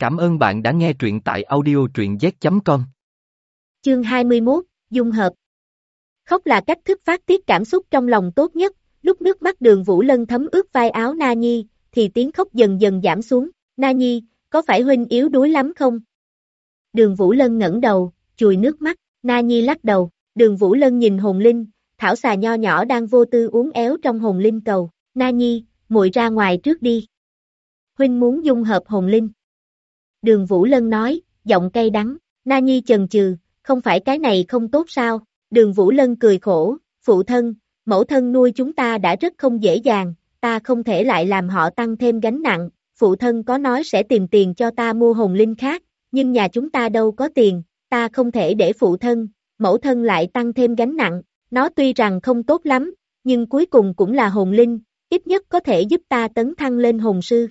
Cảm ơn bạn đã nghe truyện tại audio truyện z.com. Chương 21, Dung hợp. Khóc là cách thức phát tiết cảm xúc trong lòng tốt nhất, lúc nước mắt Đường Vũ Lân thấm ướt vai áo Na Nhi, thì tiếng khóc dần dần giảm xuống. Na Nhi, có phải huynh yếu đuối lắm không? Đường Vũ Lân ngẩng đầu, chùi nước mắt. Na Nhi lắc đầu. Đường Vũ Lân nhìn hồn linh, thảo xà nho nhỏ đang vô tư uốn éo trong hồn linh cầu. Na Nhi, muội ra ngoài trước đi. Huynh muốn dung hợp hồn linh. Đường Vũ Lân nói, giọng cay đắng. Na Nhi chần chừ, không phải cái này không tốt sao? Đường Vũ Lân cười khổ, phụ thân, mẫu thân nuôi chúng ta đã rất không dễ dàng, ta không thể lại làm họ tăng thêm gánh nặng. Phụ thân có nói sẽ tìm tiền cho ta mua hồn linh khác, nhưng nhà chúng ta đâu có tiền, ta không thể để phụ thân, mẫu thân lại tăng thêm gánh nặng. Nó tuy rằng không tốt lắm, nhưng cuối cùng cũng là hồn linh, ít nhất có thể giúp ta tấn thăng lên hồn sư.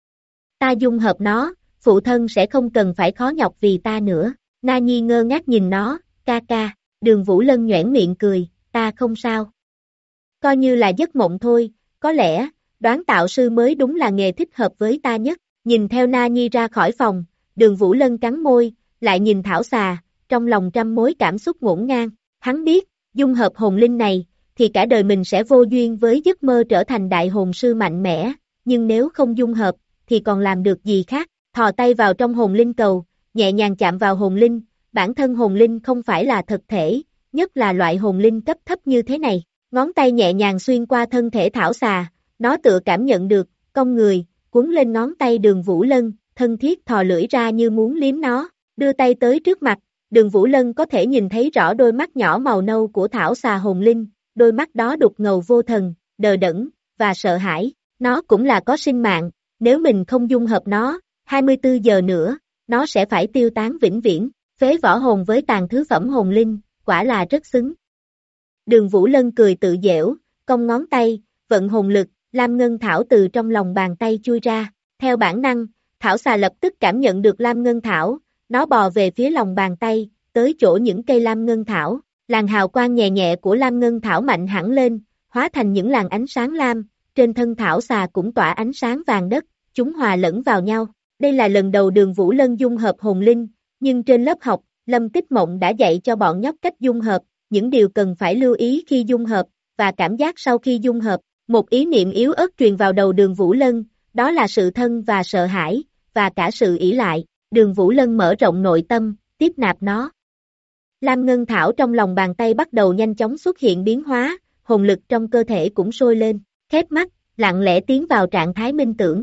Ta dung hợp nó, phụ thân sẽ không cần phải khó nhọc vì ta nữa. Na Nhi ngơ ngác nhìn nó, ca ca. Đường Vũ Lân nhoẻn miệng cười, ta không sao. Coi như là giấc mộng thôi, có lẽ, đoán tạo sư mới đúng là nghề thích hợp với ta nhất. Nhìn theo Na Nhi ra khỏi phòng, Đường Vũ Lân cắn môi, lại nhìn thảo xà, trong lòng trăm mối cảm xúc ngổn ngang. Hắn biết, dung hợp hồn linh này, thì cả đời mình sẽ vô duyên với giấc mơ trở thành đại hồn sư mạnh mẽ, nhưng nếu không dung hợp, thì còn làm được gì khác. Thò tay vào trong hồn linh cầu, nhẹ nhàng chạm vào hồn linh, bản thân hồn linh không phải là thực thể, nhất là loại hồn linh cấp thấp như thế này. Ngón tay nhẹ nhàng xuyên qua thân thể thảo xà, nó tựa cảm nhận được, cong người, cuốn lên ngón tay Đường Vũ Lân, thân thiết thò lưỡi ra như muốn liếm nó, đưa tay tới trước mặt, Đường Vũ Lân có thể nhìn thấy rõ đôi mắt nhỏ màu nâu của thảo xà hồn linh, đôi mắt đó đục ngầu vô thần, đờ đẫn, và sợ hãi, nó cũng là có sinh mạng, nếu mình không dung hợp nó, 24 giờ nữa, nó sẽ phải tiêu tán vĩnh viễn, phế võ hồn với tàn thứ phẩm hồn linh, quả là rất xứng. Đường Vũ Lân cười tự giễu, cong ngón tay, vận hồn lực, Lam Ngân Thảo từ trong lòng bàn tay chui ra, theo bản năng, thảo xà lập tức cảm nhận được Lam Ngân Thảo, nó bò về phía lòng bàn tay, tới chỗ những cây Lam Ngân Thảo, làn hào quang nhẹ nhẹ của Lam Ngân Thảo mạnh hẳn lên, hóa thành những làn ánh sáng lam, trên thân thảo xà cũng tỏa ánh sáng vàng đất, chúng hòa lẫn vào nhau. Đây là lần đầu Đường Vũ Lân dung hợp hồn linh, nhưng trên lớp học, Lâm Tích Mộng đã dạy cho bọn nhóc cách dung hợp, những điều cần phải lưu ý khi dung hợp, và cảm giác sau khi dung hợp. Một ý niệm yếu ớt truyền vào đầu Đường Vũ Lân, đó là sự thân và sợ hãi, và cả sự ỷ lại. Đường Vũ Lân mở rộng nội tâm, tiếp nạp nó. Lam Ngân Thảo trong lòng bàn tay bắt đầu nhanh chóng xuất hiện biến hóa, hồn lực trong cơ thể cũng sôi lên, khép mắt, lặng lẽ tiến vào trạng thái minh tưởng.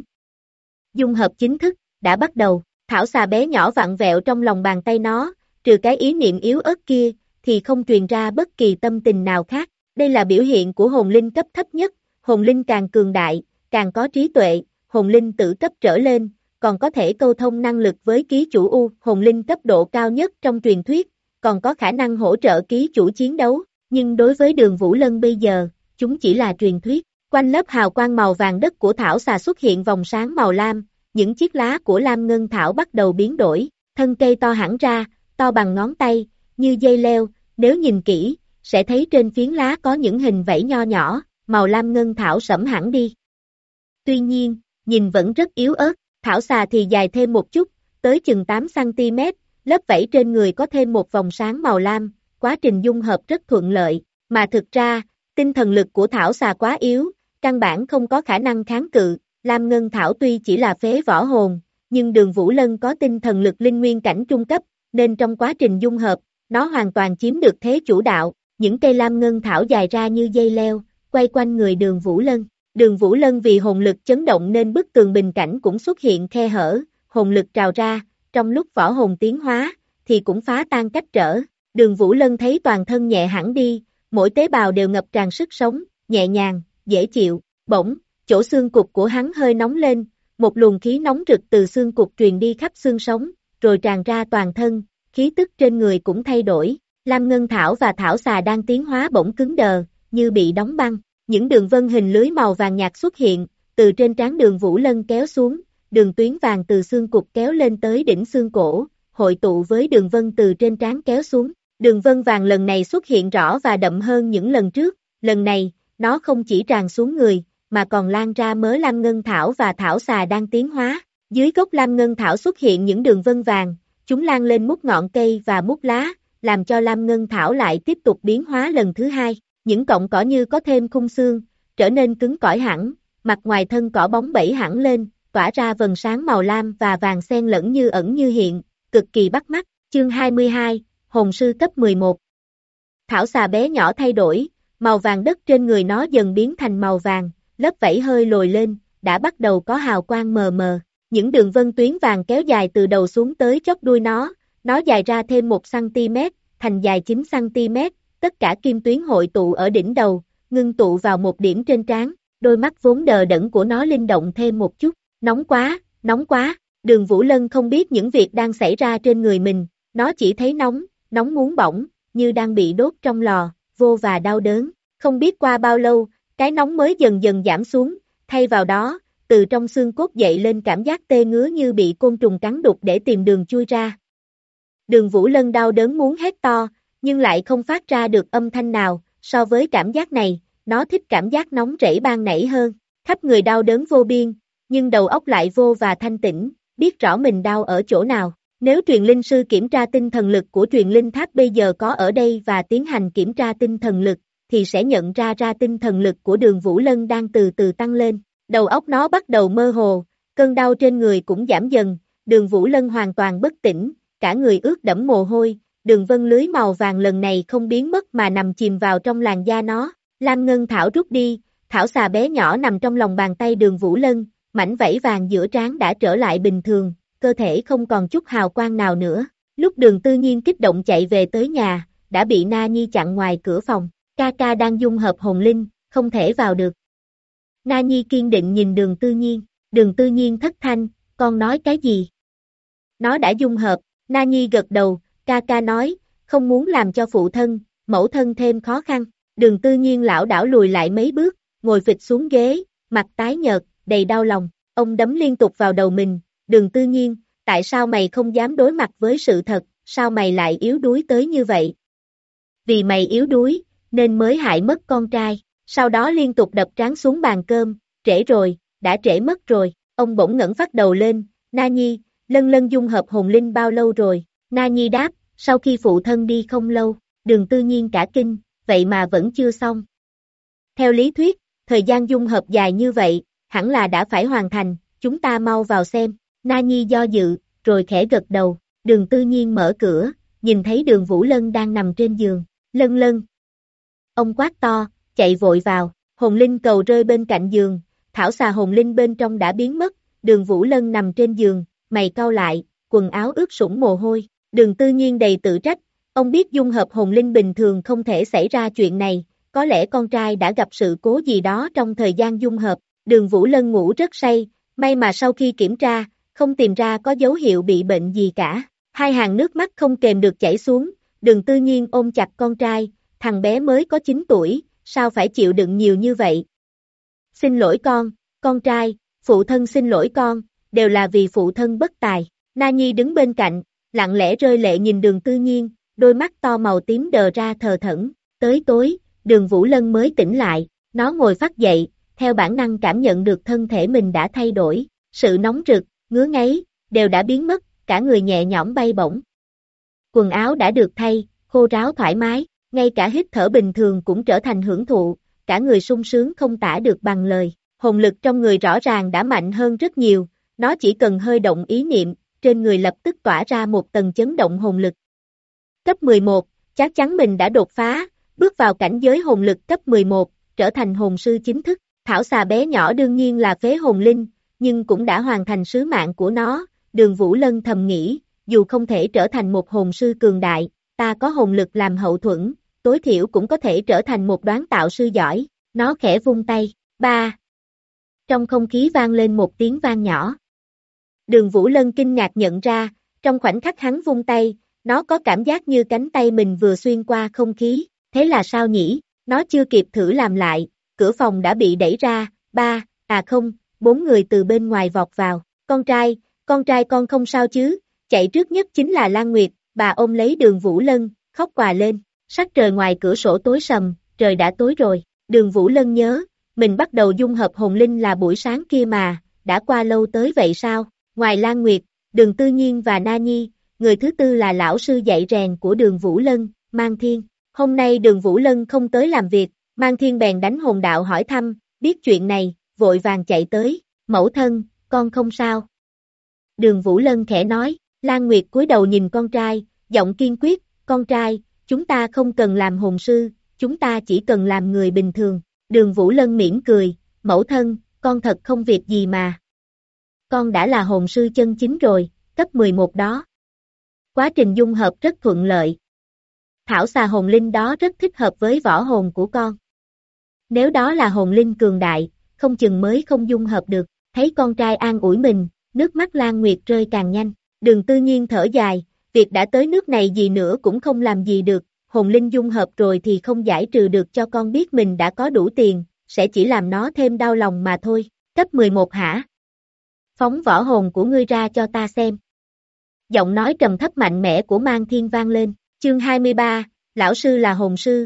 Dung hợp chính thức đã bắt đầu, thảo xà bé nhỏ vặn vẹo trong lòng bàn tay nó, trừ cái ý niệm yếu ớt kia, thì không truyền ra bất kỳ tâm tình nào khác. Đây là biểu hiện của hồn linh cấp thấp nhất, hồn linh càng cường đại, càng có trí tuệ, hồn linh tử cấp trở lên, còn có thể câu thông năng lực với ký chủ U, hồn linh cấp độ cao nhất trong truyền thuyết, còn có khả năng hỗ trợ ký chủ chiến đấu, nhưng đối với Đường Vũ Lân bây giờ, chúng chỉ là truyền thuyết. Quanh lớp hào quang màu vàng đất của thảo xà xuất hiện vòng sáng màu lam, những chiếc lá của Lam Ngân Thảo bắt đầu biến đổi, thân cây to hẳn ra, to bằng ngón tay, như dây leo, nếu nhìn kỹ, sẽ thấy trên phiến lá có những hình vảy nho nhỏ, màu Lam Ngân Thảo sẫm hẳn đi. Tuy nhiên, nhìn vẫn rất yếu ớt, thảo xà thì dài thêm một chút, tới chừng 8cm, lớp vảy trên người có thêm một vòng sáng màu lam, quá trình dung hợp rất thuận lợi, mà thực ra, tinh thần lực của thảo xà quá yếu, căn bản không có khả năng kháng cự. Lam Ngân Thảo tuy chỉ là phế võ hồn, nhưng Đường Vũ Lân có tinh thần lực linh nguyên cảnh trung cấp, nên trong quá trình dung hợp, nó hoàn toàn chiếm được thế chủ đạo. Những cây Lam Ngân Thảo dài ra như dây leo, quay quanh người Đường Vũ Lân. Đường Vũ Lân vì hồn lực chấn động nên bức tường bình cảnh cũng xuất hiện khe hở, hồn lực trào ra, trong lúc võ hồn tiến hóa, thì cũng phá tan cách trở. Đường Vũ Lân thấy toàn thân nhẹ hẳn đi, mỗi tế bào đều ngập tràn sức sống, nhẹ nhàng, dễ chịu, bỗng. Chỗ xương cụt của hắn hơi nóng lên, một luồng khí nóng rực từ xương cụt truyền đi khắp xương sống, rồi tràn ra toàn thân, khí tức trên người cũng thay đổi. Lam Ngân Thảo và thảo xà đang tiến hóa bỗng cứng đờ, như bị đóng băng. Những đường vân hình lưới màu vàng nhạt xuất hiện, từ trên trán Đường Vũ Lân kéo xuống, đường tuyến vàng từ xương cụt kéo lên tới đỉnh xương cổ, hội tụ với đường vân từ trên trán kéo xuống. Đường vân vàng lần này xuất hiện rõ và đậm hơn những lần trước, lần này, nó không chỉ tràn xuống người, mà còn lan ra mớ Lam Ngân Thảo và thảo xà đang tiến hóa. Dưới gốc lam ngân thảo xuất hiện những đường vân vàng, chúng lan lên mút ngọn cây và mút lá, làm cho lam ngân thảo lại tiếp tục biến hóa lần thứ hai. Những cọng cỏ như có thêm khung xương, trở nên cứng cỏi hẳn, mặt ngoài thân cỏ bóng bẩy hẳn lên, tỏa ra vầng sáng màu lam và vàng xen lẫn như ẩn như hiện, cực kỳ bắt mắt. Chương 22, Hồn sư cấp 11. Thảo xà bé nhỏ thay đổi, màu vàng đất trên người nó dần biến thành màu vàng, lớp vảy hơi lồi lên, đã bắt đầu có hào quang mờ mờ. Những đường vân tuyến vàng kéo dài từ đầu xuống tới chóp đuôi nó dài ra thêm 1cm, thành dài 9cm, tất cả kim tuyến hội tụ ở đỉnh đầu, ngưng tụ vào một điểm trên trán, đôi mắt vốn đờ đẫn của nó linh động thêm một chút. Nóng quá, nóng quá, Đường Vũ Lân không biết những việc đang xảy ra trên người mình, nó chỉ thấy nóng, nóng muốn bỏng, như đang bị đốt trong lò, vô và đau đớn. Không biết qua bao lâu, cái nóng mới dần dần giảm xuống, thay vào đó, từ trong xương cốt dậy lên cảm giác tê ngứa như bị côn trùng cắn đục để tìm đường chui ra. Đường Vũ Lân đau đớn muốn hét to, nhưng lại không phát ra được âm thanh nào, so với cảm giác này, nó thích cảm giác nóng rẫy ban nãy hơn. Khắp người đau đớn vô biên, nhưng đầu óc lại vô và thanh tĩnh, biết rõ mình đau ở chỗ nào. Nếu truyền linh sư kiểm tra tinh thần lực của truyền linh tháp bây giờ có ở đây và tiến hành kiểm tra tinh thần lực, thì sẽ nhận ra tinh thần lực của Đường Vũ Lân đang từ từ tăng lên. Đầu óc nó bắt đầu mơ hồ, cơn đau trên người cũng giảm dần, Đường Vũ Lân hoàn toàn bất tỉnh, cả người ướt đẫm mồ hôi, đường vân lưới màu vàng lần này không biến mất mà nằm chìm vào trong làn da nó. Lam ngân thảo rút đi, thảo xà bé nhỏ nằm trong lòng bàn tay Đường Vũ Lân, mảnh vảy vàng giữa trán đã trở lại bình thường, cơ thể không còn chút hào quang nào nữa. Lúc Đường Tư Nhiên kích động chạy về tới nhà, đã bị Na Nhi chặn ngoài cửa phòng, ca ca đang dung hợp hồn linh, không thể vào được. Na Nhi kiên định nhìn Đường Tư Nhiên thất thanh, con nói cái gì? Nó đã dung hợp, Na Nhi gật đầu, ca ca nói, không muốn làm cho phụ thân, mẫu thân thêm khó khăn. Đường Tư Nhiên lảo đảo lùi lại mấy bước, ngồi phịch xuống ghế, mặt tái nhợt, đầy đau lòng, ông đấm liên tục vào đầu mình. Đường Tư Nhiên, tại sao mày không dám đối mặt với sự thật, sao mày lại yếu đuối tới như vậy? Vì mày yếu đuối, nên mới hại mất con trai, sau đó liên tục đập trán xuống bàn cơm, trễ rồi, đã trễ mất rồi. Ông bỗng ngẩng phát đầu lên, Na Nhi, Lân Lân dung hợp hồn linh bao lâu rồi? Na Nhi đáp, sau khi phụ thân đi không lâu. Đường Tư Nhiên cả kinh, vậy mà vẫn chưa xong. Theo lý thuyết, thời gian dung hợp dài như vậy, hẳn là đã phải hoàn thành, chúng ta mau vào xem. Na Nhi do dự, rồi khẽ gật đầu. Đường Tư Nhiên mở cửa, nhìn thấy Đường Vũ Lân đang nằm trên giường. Lân Lân. Ông quát to, chạy vội vào, hồn linh cầu rơi bên cạnh giường, thảo xà hồn linh bên trong đã biến mất. Đường Vũ Lân nằm trên giường, mày cau lại, quần áo ướt sũng mồ hôi. Đường Tư Nhiên đầy tự trách, ông biết dung hợp hồn linh bình thường không thể xảy ra chuyện này, có lẽ con trai đã gặp sự cố gì đó trong thời gian dung hợp. Đường Vũ Lân ngủ rất say, may mà sau khi kiểm tra, không tìm ra có dấu hiệu bị bệnh gì cả. Hai hàng nước mắt không kềm được chảy xuống, Đường Tư Nhiên ôm chặt con trai, thằng bé mới có 9 tuổi, sao phải chịu đựng nhiều như vậy? Xin lỗi con trai, phụ thân xin lỗi con, đều là vì phụ thân bất tài. Na Nhi đứng bên cạnh, lặng lẽ rơi lệ nhìn Đường Tư Nhiên, đôi mắt to màu tím đờ ra thờ thẫn. Tới tối, Đường Vũ Lân mới tỉnh lại, nó ngồi phắt dậy, theo bản năng cảm nhận được thân thể mình đã thay đổi, sự nóng rực, ngứa ngáy, đều đã biến mất, cả người nhẹ nhõm bay bổng. Quần áo đã được thay, khô ráo thoải mái, ngay cả hít thở bình thường cũng trở thành hưởng thụ, cả người sung sướng không tả được bằng lời. Hồn lực trong người rõ ràng đã mạnh hơn rất nhiều, nó chỉ cần hơi động ý niệm, trên người lập tức tỏa ra một tầng chấn động hồn lực. Cấp 11, chắc chắn mình đã đột phá, bước vào cảnh giới hồn lực cấp 11, trở thành hồn sư chính thức. Thảo xà bé nhỏ đương nhiên là phế hồn linh, nhưng cũng đã hoàn thành sứ mạng của nó. Đường Vũ Lân thầm nghĩ, dù không thể trở thành một hồn sư cường đại, ta có hồn lực làm hậu thuẫn, tối thiểu cũng có thể trở thành một đoán tạo sư giỏi. Nó khẽ vung tay, ba. Trong không khí vang lên một tiếng vang nhỏ. Đường Vũ Lân kinh ngạc nhận ra, trong khoảnh khắc hắn vung tay, nó có cảm giác như cánh tay mình vừa xuyên qua không khí. Thế là sao nhỉ? Nó chưa kịp thử làm lại, cửa phòng đã bị đẩy ra, bốn người từ bên ngoài vọt vào. Con trai con không sao chứ? Chạy trước nhất chính là Lan Nguyệt, bà ôm lấy Đường Vũ Lân, khóc òa lên. Sắc trời ngoài cửa sổ tối sầm, trời đã tối rồi. Đường Vũ Lân nhớ, mình bắt đầu dung hợp hồn linh là buổi sáng kia mà, đã qua lâu tới vậy sao? ngoài Lan Nguyệt, Đường Tư Nhiên và Na Nhi, người thứ tư là lão sư dạy rèn của Đường Vũ Lân, Mang Thiên. Hôm nay Đường Vũ Lân không tới làm việc, Mang Thiên bèn đánh hồn đạo hỏi thăm, biết chuyện này, vội vàng chạy tới, mẫu thân, con không sao. Đường Vũ Lân khẽ nói, Lan Nguyệt cúi đầu nhìn con trai, giọng kiên quyết, con trai, chúng ta không cần làm hồn sư, chúng ta chỉ cần làm người bình thường. Đường Vũ Lân mỉm cười, mẫu thân, con thật không việc gì mà. Con đã là hồn sư chân chính rồi, cấp 11 đó. Quá trình dung hợp rất thuận lợi. Thảo xà hồn linh đó rất thích hợp với võ hồn của con. Nếu đó là hồn linh cường đại, không chừng mới không dung hợp được. Thấy con trai an ủi mình, nước mắt Lan Nguyệt rơi càng nhanh. Đường Tư Nhiên thở dài, việc đã tới nước này gì nữa cũng không làm gì được, hồn linh dung hợp rồi thì không giải trừ được cho con biết mình đã có đủ tiền, sẽ chỉ làm nó thêm đau lòng mà thôi. Cấp 11 hả? Phóng võ hồn của ngươi ra cho ta xem. Giọng nói trầm thấp mạnh mẽ của Mang Thiên vang lên, chương 23, lão sư là hồn sư.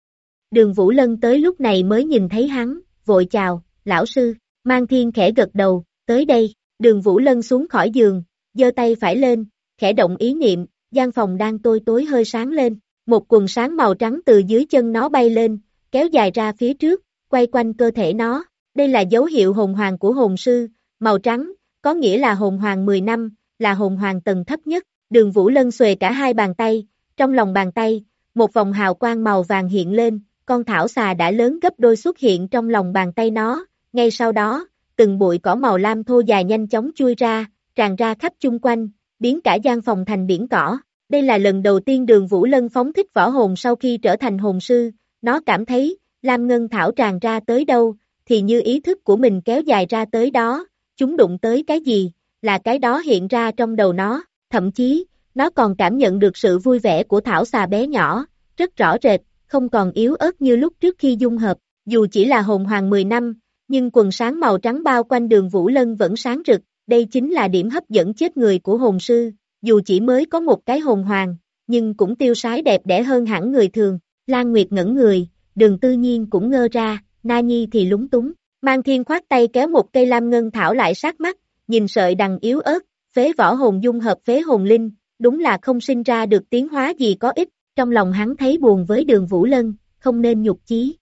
Đường Vũ Lân tới lúc này mới nhìn thấy hắn, vội chào, lão sư, Mang Thiên khẽ gật đầu, tới đây, Đường Vũ Lân xuống khỏi giường, giơ tay phải lên, khẽ động ý niệm, gian phòng đang tối hơi sáng lên, một quần sáng màu trắng từ dưới chân nó bay lên, kéo dài ra phía trước, quay quanh cơ thể nó, đây là dấu hiệu hồn hoàng của hồn sư, màu trắng, có nghĩa là hồn hoàng 10 năm, là hồn hoàng tầng thấp nhất. Đường Vũ Lân xuề cả hai bàn tay, trong lòng bàn tay, một vòng hào quang màu vàng hiện lên, con thảo xà đã lớn gấp đôi xuất hiện trong lòng bàn tay nó, ngay sau đó, từng bụi cỏ màu lam thô dài nhanh chóng chui ra, tràn ra khắp chung quanh, biến cả gian phòng thành biển cỏ. Đây là lần đầu tiên Đường Vũ Lân phóng thích võ hồn sau khi trở thành hồn sư, nó cảm thấy, lam ngân thảo tràn ra tới đâu, thì như ý thức của mình kéo dài ra tới đó, chúng đụng tới cái gì, là cái đó hiện ra trong đầu nó, thậm chí, nó còn cảm nhận được sự vui vẻ của thảo xà bé nhỏ, rất rõ rệt, không còn yếu ớt như lúc trước khi dung hợp, dù chỉ là hồn hoàng 10 năm, nhưng quần sáng màu trắng bao quanh Đường Vũ Lân vẫn sáng rực, đây chính là điểm hấp dẫn chết người của hồn sư, dù chỉ mới có một cái hồn hoàng, nhưng cũng tiêu sái đẹp đẽ hơn hẳn người thường. Lan Nguyệt ngẩn người, Đường Tư Nhiên cũng ngơ ra, Na Nhi thì lúng túng, Mang Thiên khoát tay kéo một cây lam ngân thảo lại sát mắt, nhìn sợi đằng yếu ớt, phế võ hồn dung hợp phế hồn linh, đúng là không sinh ra được tiến hóa gì có ích, trong lòng hắn thấy buồn với Đường Vũ Lân, không nên nhục chí.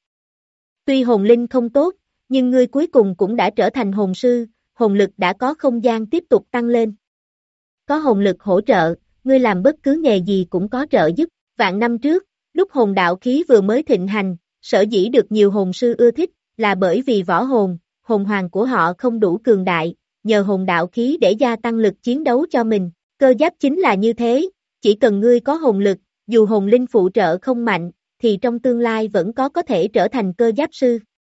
Tuy hồn linh không tốt, nhưng ngươi cuối cùng cũng đã trở thành hồn sư, hồn lực đã có không gian tiếp tục tăng lên. Có hồn lực hỗ trợ, ngươi làm bất cứ nghề gì cũng có trợ giúp. Vạn năm trước, lúc hồn đạo khí vừa mới thịnh hành, sở dĩ được nhiều hồn sư ưa thích, là bởi vì võ hồn, hồn hoàng của họ không đủ cường đại, nhờ hồn đạo khí để gia tăng lực chiến đấu cho mình. Cơ giáp chính là như thế, chỉ cần ngươi có hồn lực, dù hồn linh phụ trợ không mạnh, thì trong tương lai vẫn có thể trở thành cơ giáp sư.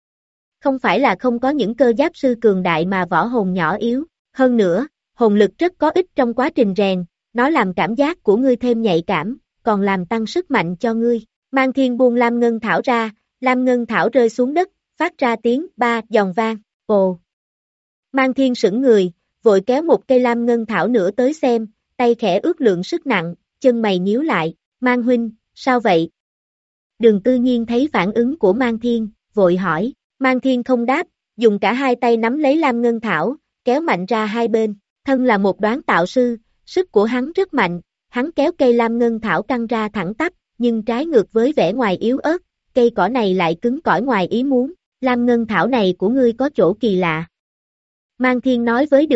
Không phải là không có những cơ giáp sư cường đại mà võ hồn nhỏ yếu, hơn nữa, hồn lực rất có ích trong quá trình rèn, nó làm cảm giác của ngươi thêm nhạy cảm, còn làm tăng sức mạnh cho ngươi. Mang Thiên buông lam ngân thảo ra, lam ngân thảo rơi xuống đất, phát ra tiếng ba giòn vang, ồ. Mang Thiên sững người, vội kéo một cây lam ngân thảo nữa tới xem, tay khẽ ước lượng sức nặng, chân mày nhíu lại, Mang huynh, sao vậy? Đường Tư Nhiên thấy phản ứng của Mang Thiên, vội hỏi, Mang Thiên không đáp, dùng cả hai tay nắm lấy lam ngân thảo, kéo mạnh ra hai bên, thân là một đoán tạo sư, sức của hắn rất mạnh, hắn kéo cây lam ngân thảo căng ra thẳng tắp, nhưng trái ngược với vẻ ngoài yếu ớt, cây cỏ này lại cứng cỏi ngoài ý muốn, lam ngân thảo này của ngươi có chỗ kỳ lạ. Mang Thiên nói với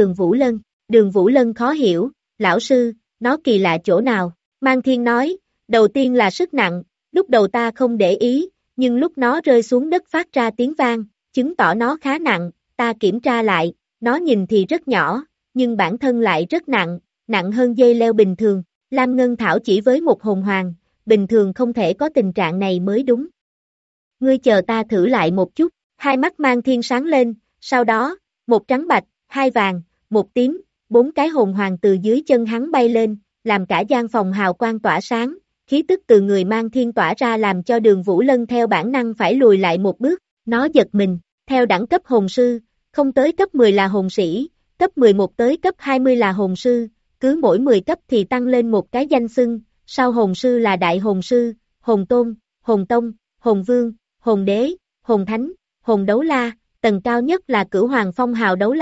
Đường Vũ Lân khó hiểu, lão sư, nó kỳ lạ chỗ nào? Mang Thiên nói, đầu tiên là sức nặng, lúc đầu ta không để ý, nhưng lúc nó rơi xuống đất phát ra tiếng vang, chứng tỏ nó khá nặng, ta kiểm tra lại, nó nhìn thì rất nhỏ, nhưng bản thân lại rất nặng, nặng hơn dây leo bình thường, lam ngân thảo chỉ với một hồn hoàng, bình thường không thể có tình trạng này mới đúng. Ngươi chờ ta thử lại một chút, hai mắt Mang Thiên sáng lên, sau đó, một trắng bạch, hai vàng, một tím, bốn cái hồn hoàng từ dưới chân hắn bay lên, làm cả gian phòng hào quang tỏa sáng, khí tức từ người Mang Thiên tỏa ra làm cho Đường Vũ Lân theo bản năng phải lùi lại một bước, nó giật mình, theo đẳng cấp hồn sư, không tới cấp 10 là hồn sĩ, cấp 11 tới cấp 20 là hồn sư, cứ mỗi 10 cấp thì tăng lên một cái danh xưng, sau hồn sư là đại hồn sư, hồn tôn, hồn tông, hồn vương, hồn đế, hồn thánh, hồn đấu la, tầng cao nhất là cửu hoàng phong hào đấu la.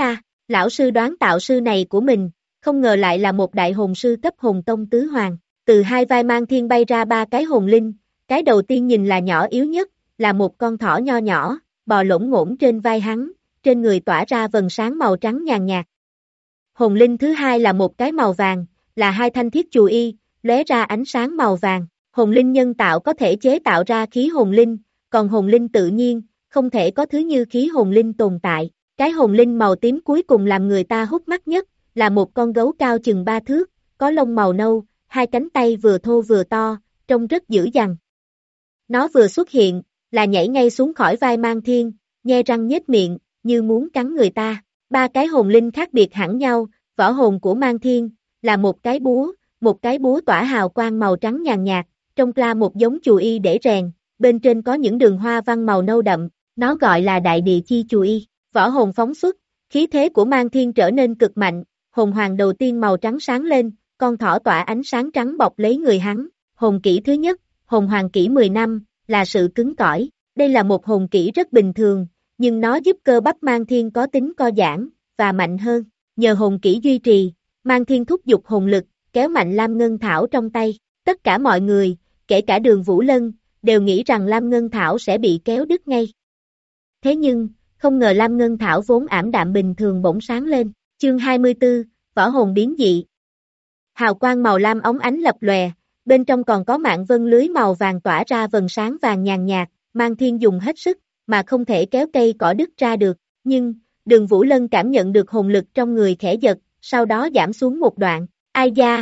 Lão sư đoán tạo sư này của mình, không ngờ lại là một đại hồn sư cấp hồn tông tứ hoàng. Từ hai vai Mang Thiên bay ra ba cái hồn linh, cái đầu tiên nhìn là nhỏ yếu nhất, là một con thỏ nho nhỏ, bò lổn ngổn trên vai hắn, trên người tỏa ra vầng sáng màu trắng nhàn nhạt. Hồn linh thứ hai là một cái màu vàng, là hai thanh thiết chù y, lóe ra ánh sáng màu vàng. Hồn linh nhân tạo có thể chế tạo ra khí hồn linh, còn hồn linh tự nhiên, không thể có thứ như khí hồn linh tồn tại. Cái hồn linh màu tím cuối cùng làm người ta hút mắt nhất, là một con gấu cao chừng 3 thước, có lông màu nâu, hai cánh tay vừa thô vừa to, trông rất dữ dằn. Nó vừa xuất hiện, là nhảy ngay xuống khỏi vai Mang Thiên, nhe răng nhếch miệng, như muốn cắn người ta. Ba cái hồn linh khác biệt hẳn nhau, võ hồn của Mang Thiên, là một cái búa tỏa hào quang màu trắng nhàn nhạt, trông ra một giống chù y để rèn, bên trên có những đường hoa văn màu nâu đậm, nó gọi là đại địa chi chù y. Võ hồn phóng xuất, khí thế của Mang Thiên trở nên cực mạnh, hồn hoàng đầu tiên màu trắng sáng lên, con thỏ tỏa ánh sáng trắng bọc lấy người hắn. Hồn kỹ thứ nhất, hồn hoàng kỹ 10 năm, là sự cứng cỏi. Đây là một hồn kỹ rất bình thường, nhưng nó giúp cơ bắp Mang Thiên có tính co giãn, và mạnh hơn. Nhờ hồn kỹ duy trì, Mang Thiên thúc giục hồn lực, kéo mạnh Lam Ngân Thảo trong tay. Tất cả mọi người, kể cả Đường Vũ Lân, đều nghĩ rằng Lam Ngân Thảo sẽ bị kéo đứt ngay. Thế nhưng, không ngờ Lam Ngân Thảo vốn ảm đạm bình thường bỗng sáng lên. Chương 24, Võ hồn biến dị. Hào quang màu lam óng ánh lập lòe, bên trong còn có mạng vân lưới màu vàng tỏa ra vầng sáng vàng nhàn nhạt, Mang Thiên dùng hết sức, mà không thể kéo cây cỏ đứt ra được. Nhưng, Đường Vũ Lân cảm nhận được hồn lực trong người khẽ giật, sau đó giảm xuống một đoạn. Ai da?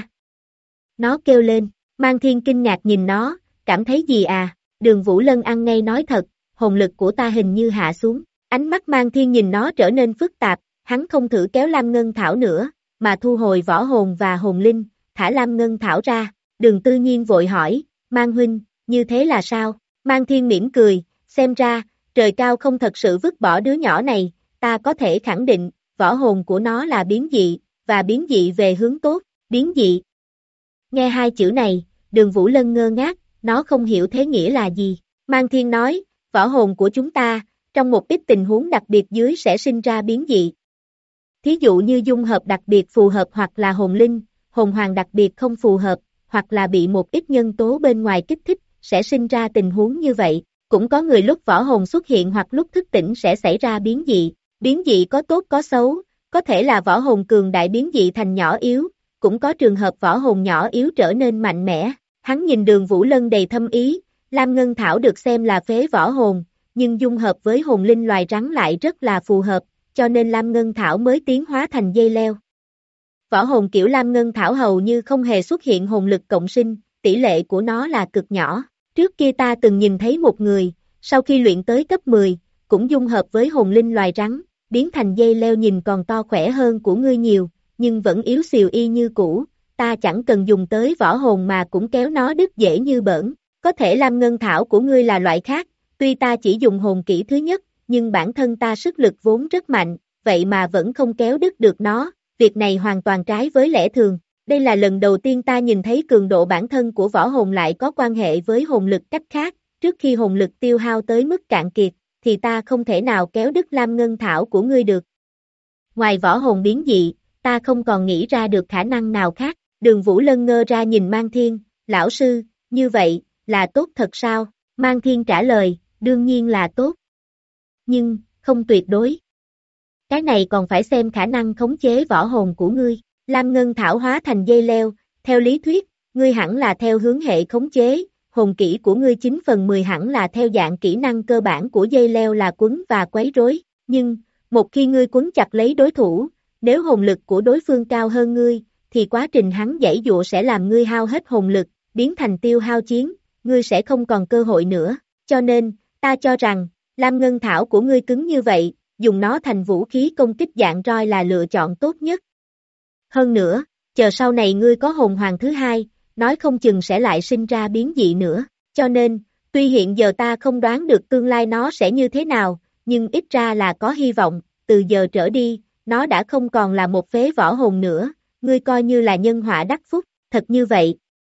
Nó kêu lên, Mang Thiên kinh ngạc nhìn nó, cảm thấy gì à? Đường Vũ Lân ăn ngay nói thật, hồn lực của ta hình như hạ xuống. Ánh mắt Mang Thiên nhìn nó trở nên phức tạp, hắn không thử kéo Lam Ngân Thảo nữa, mà thu hồi võ hồn và hồn linh, thả Lam Ngân Thảo ra. Đường Tư Nhiên vội hỏi, Mang huynh, như thế là sao? Mang Thiên mỉm cười, xem ra, trời cao không thật sự vứt bỏ đứa nhỏ này, ta có thể khẳng định, võ hồn của nó là biến dị, và biến dị về hướng tốt, biến dị. Nghe hai chữ này, Đường Vũ Lân ngơ ngác, nó không hiểu thế nghĩa là gì. Mang Thiên nói, võ hồn của chúng ta, trong một ít tình huống đặc biệt dưới sẽ sinh ra biến dị. Thí dụ như dung hợp đặc biệt phù hợp hoặc là hồn linh, hồn hoàng đặc biệt không phù hợp, hoặc là bị một ít nhân tố bên ngoài kích thích, sẽ sinh ra tình huống như vậy. Cũng có người lúc võ hồn xuất hiện hoặc lúc thức tỉnh sẽ xảy ra biến dị. Biến dị có tốt có xấu, có thể là võ hồn cường đại biến dị thành nhỏ yếu, cũng có trường hợp võ hồn nhỏ yếu trở nên mạnh mẽ. Hắn nhìn Đường Vũ Lân đầy thâm ý, Lam Ngân Thảo được xem là phế võ hồn, nhưng dung hợp với hồn linh loài rắn lại rất là phù hợp, cho nên Lam Ngân Thảo mới tiến hóa thành dây leo. Võ hồn kiểu Lam Ngân Thảo hầu như không hề xuất hiện hồn lực cộng sinh, tỷ lệ của nó là cực nhỏ. Trước kia ta từng nhìn thấy một người, sau khi luyện tới cấp 10, cũng dung hợp với hồn linh loài rắn, biến thành dây leo nhìn còn to khỏe hơn của ngươi nhiều, nhưng vẫn yếu xìu y như cũ, ta chẳng cần dùng tới võ hồn mà cũng kéo nó đứt dễ như bỡn. Có thể Lam Ngân Thảo của ngươi là loại khác, tuy ta chỉ dùng hồn kỹ thứ nhất, nhưng bản thân ta sức lực vốn rất mạnh, vậy mà vẫn không kéo đứt được nó, việc này hoàn toàn trái với lẽ thường. Đây là lần đầu tiên ta nhìn thấy cường độ bản thân của võ hồn lại có quan hệ với hồn lực cách khác, trước khi hồn lực tiêu hao tới mức cạn kiệt, thì ta không thể nào kéo đứt Lam Ngân Thảo của ngươi được. Ngoài võ hồn biến dị, ta không còn nghĩ ra được khả năng nào khác. Đường Vũ Lân ngơ ra nhìn Mang Thiên, lão sư, như vậy, là tốt thật sao? Mang Thiên trả lời, đương nhiên là tốt. Nhưng, không tuyệt đối. Cái này còn phải xem khả năng khống chế võ hồn của ngươi. Lam Ngân Thảo hóa thành dây leo, theo lý thuyết, ngươi hẳn là theo hướng hệ khống chế, hồn kỹ của ngươi 9/10 hẳn là theo dạng kỹ năng cơ bản của dây leo là quấn và quấy rối, nhưng, một khi ngươi quấn chặt lấy đối thủ, nếu hồn lực của đối phương cao hơn ngươi, thì quá trình hắn giãy giụa sẽ làm ngươi hao hết hồn lực, biến thành tiêu hao chiến, ngươi sẽ không còn cơ hội nữa, cho nên, ta cho rằng, Lam Ngân Thảo của ngươi cứng như vậy, dùng nó thành vũ khí công kích dạng roi là lựa chọn tốt nhất. Hơn nữa, chờ sau này ngươi có hồn hoàng thứ hai, nói không chừng sẽ lại sinh ra biến dị nữa, cho nên, tuy hiện giờ ta không đoán được tương lai nó sẽ như thế nào, nhưng ít ra là có hy vọng, từ giờ trở đi, nó đã không còn là một phế võ hồn nữa, ngươi coi như là nhân họa đắc phúc, thật như vậy.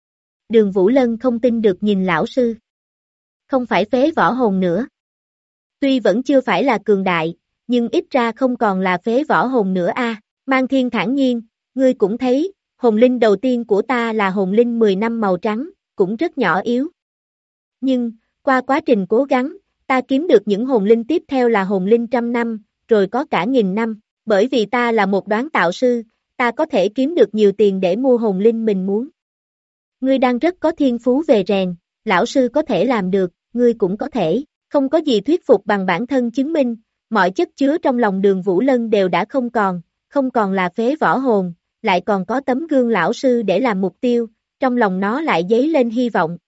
Đường Vũ Lân không tin được nhìn lão sư. Không phải phế võ hồn nữa. Tuy vẫn chưa phải là cường đại, nhưng ít ra không còn là phế võ hồn nữa a. Mang Thiên thản nhiên, ngươi cũng thấy, hồn linh đầu tiên của ta là hồn linh 10 năm màu trắng, cũng rất nhỏ yếu. Nhưng, qua quá trình cố gắng, ta kiếm được những hồn linh tiếp theo là hồn linh 100 năm, rồi có cả 1000 năm, bởi vì ta là một đoán tạo sư, ta có thể kiếm được nhiều tiền để mua hồn linh mình muốn. Ngươi đang rất có thiên phú về rèn, lão sư có thể làm được, ngươi cũng có thể, không có gì thuyết phục bằng bản thân chứng minh, mọi chất chứa trong lòng Đường Vũ Lân đều đã không còn là phế võ hồn, lại còn có tấm gương lão sư để làm mục tiêu, trong lòng nó lại dấy lên hy vọng.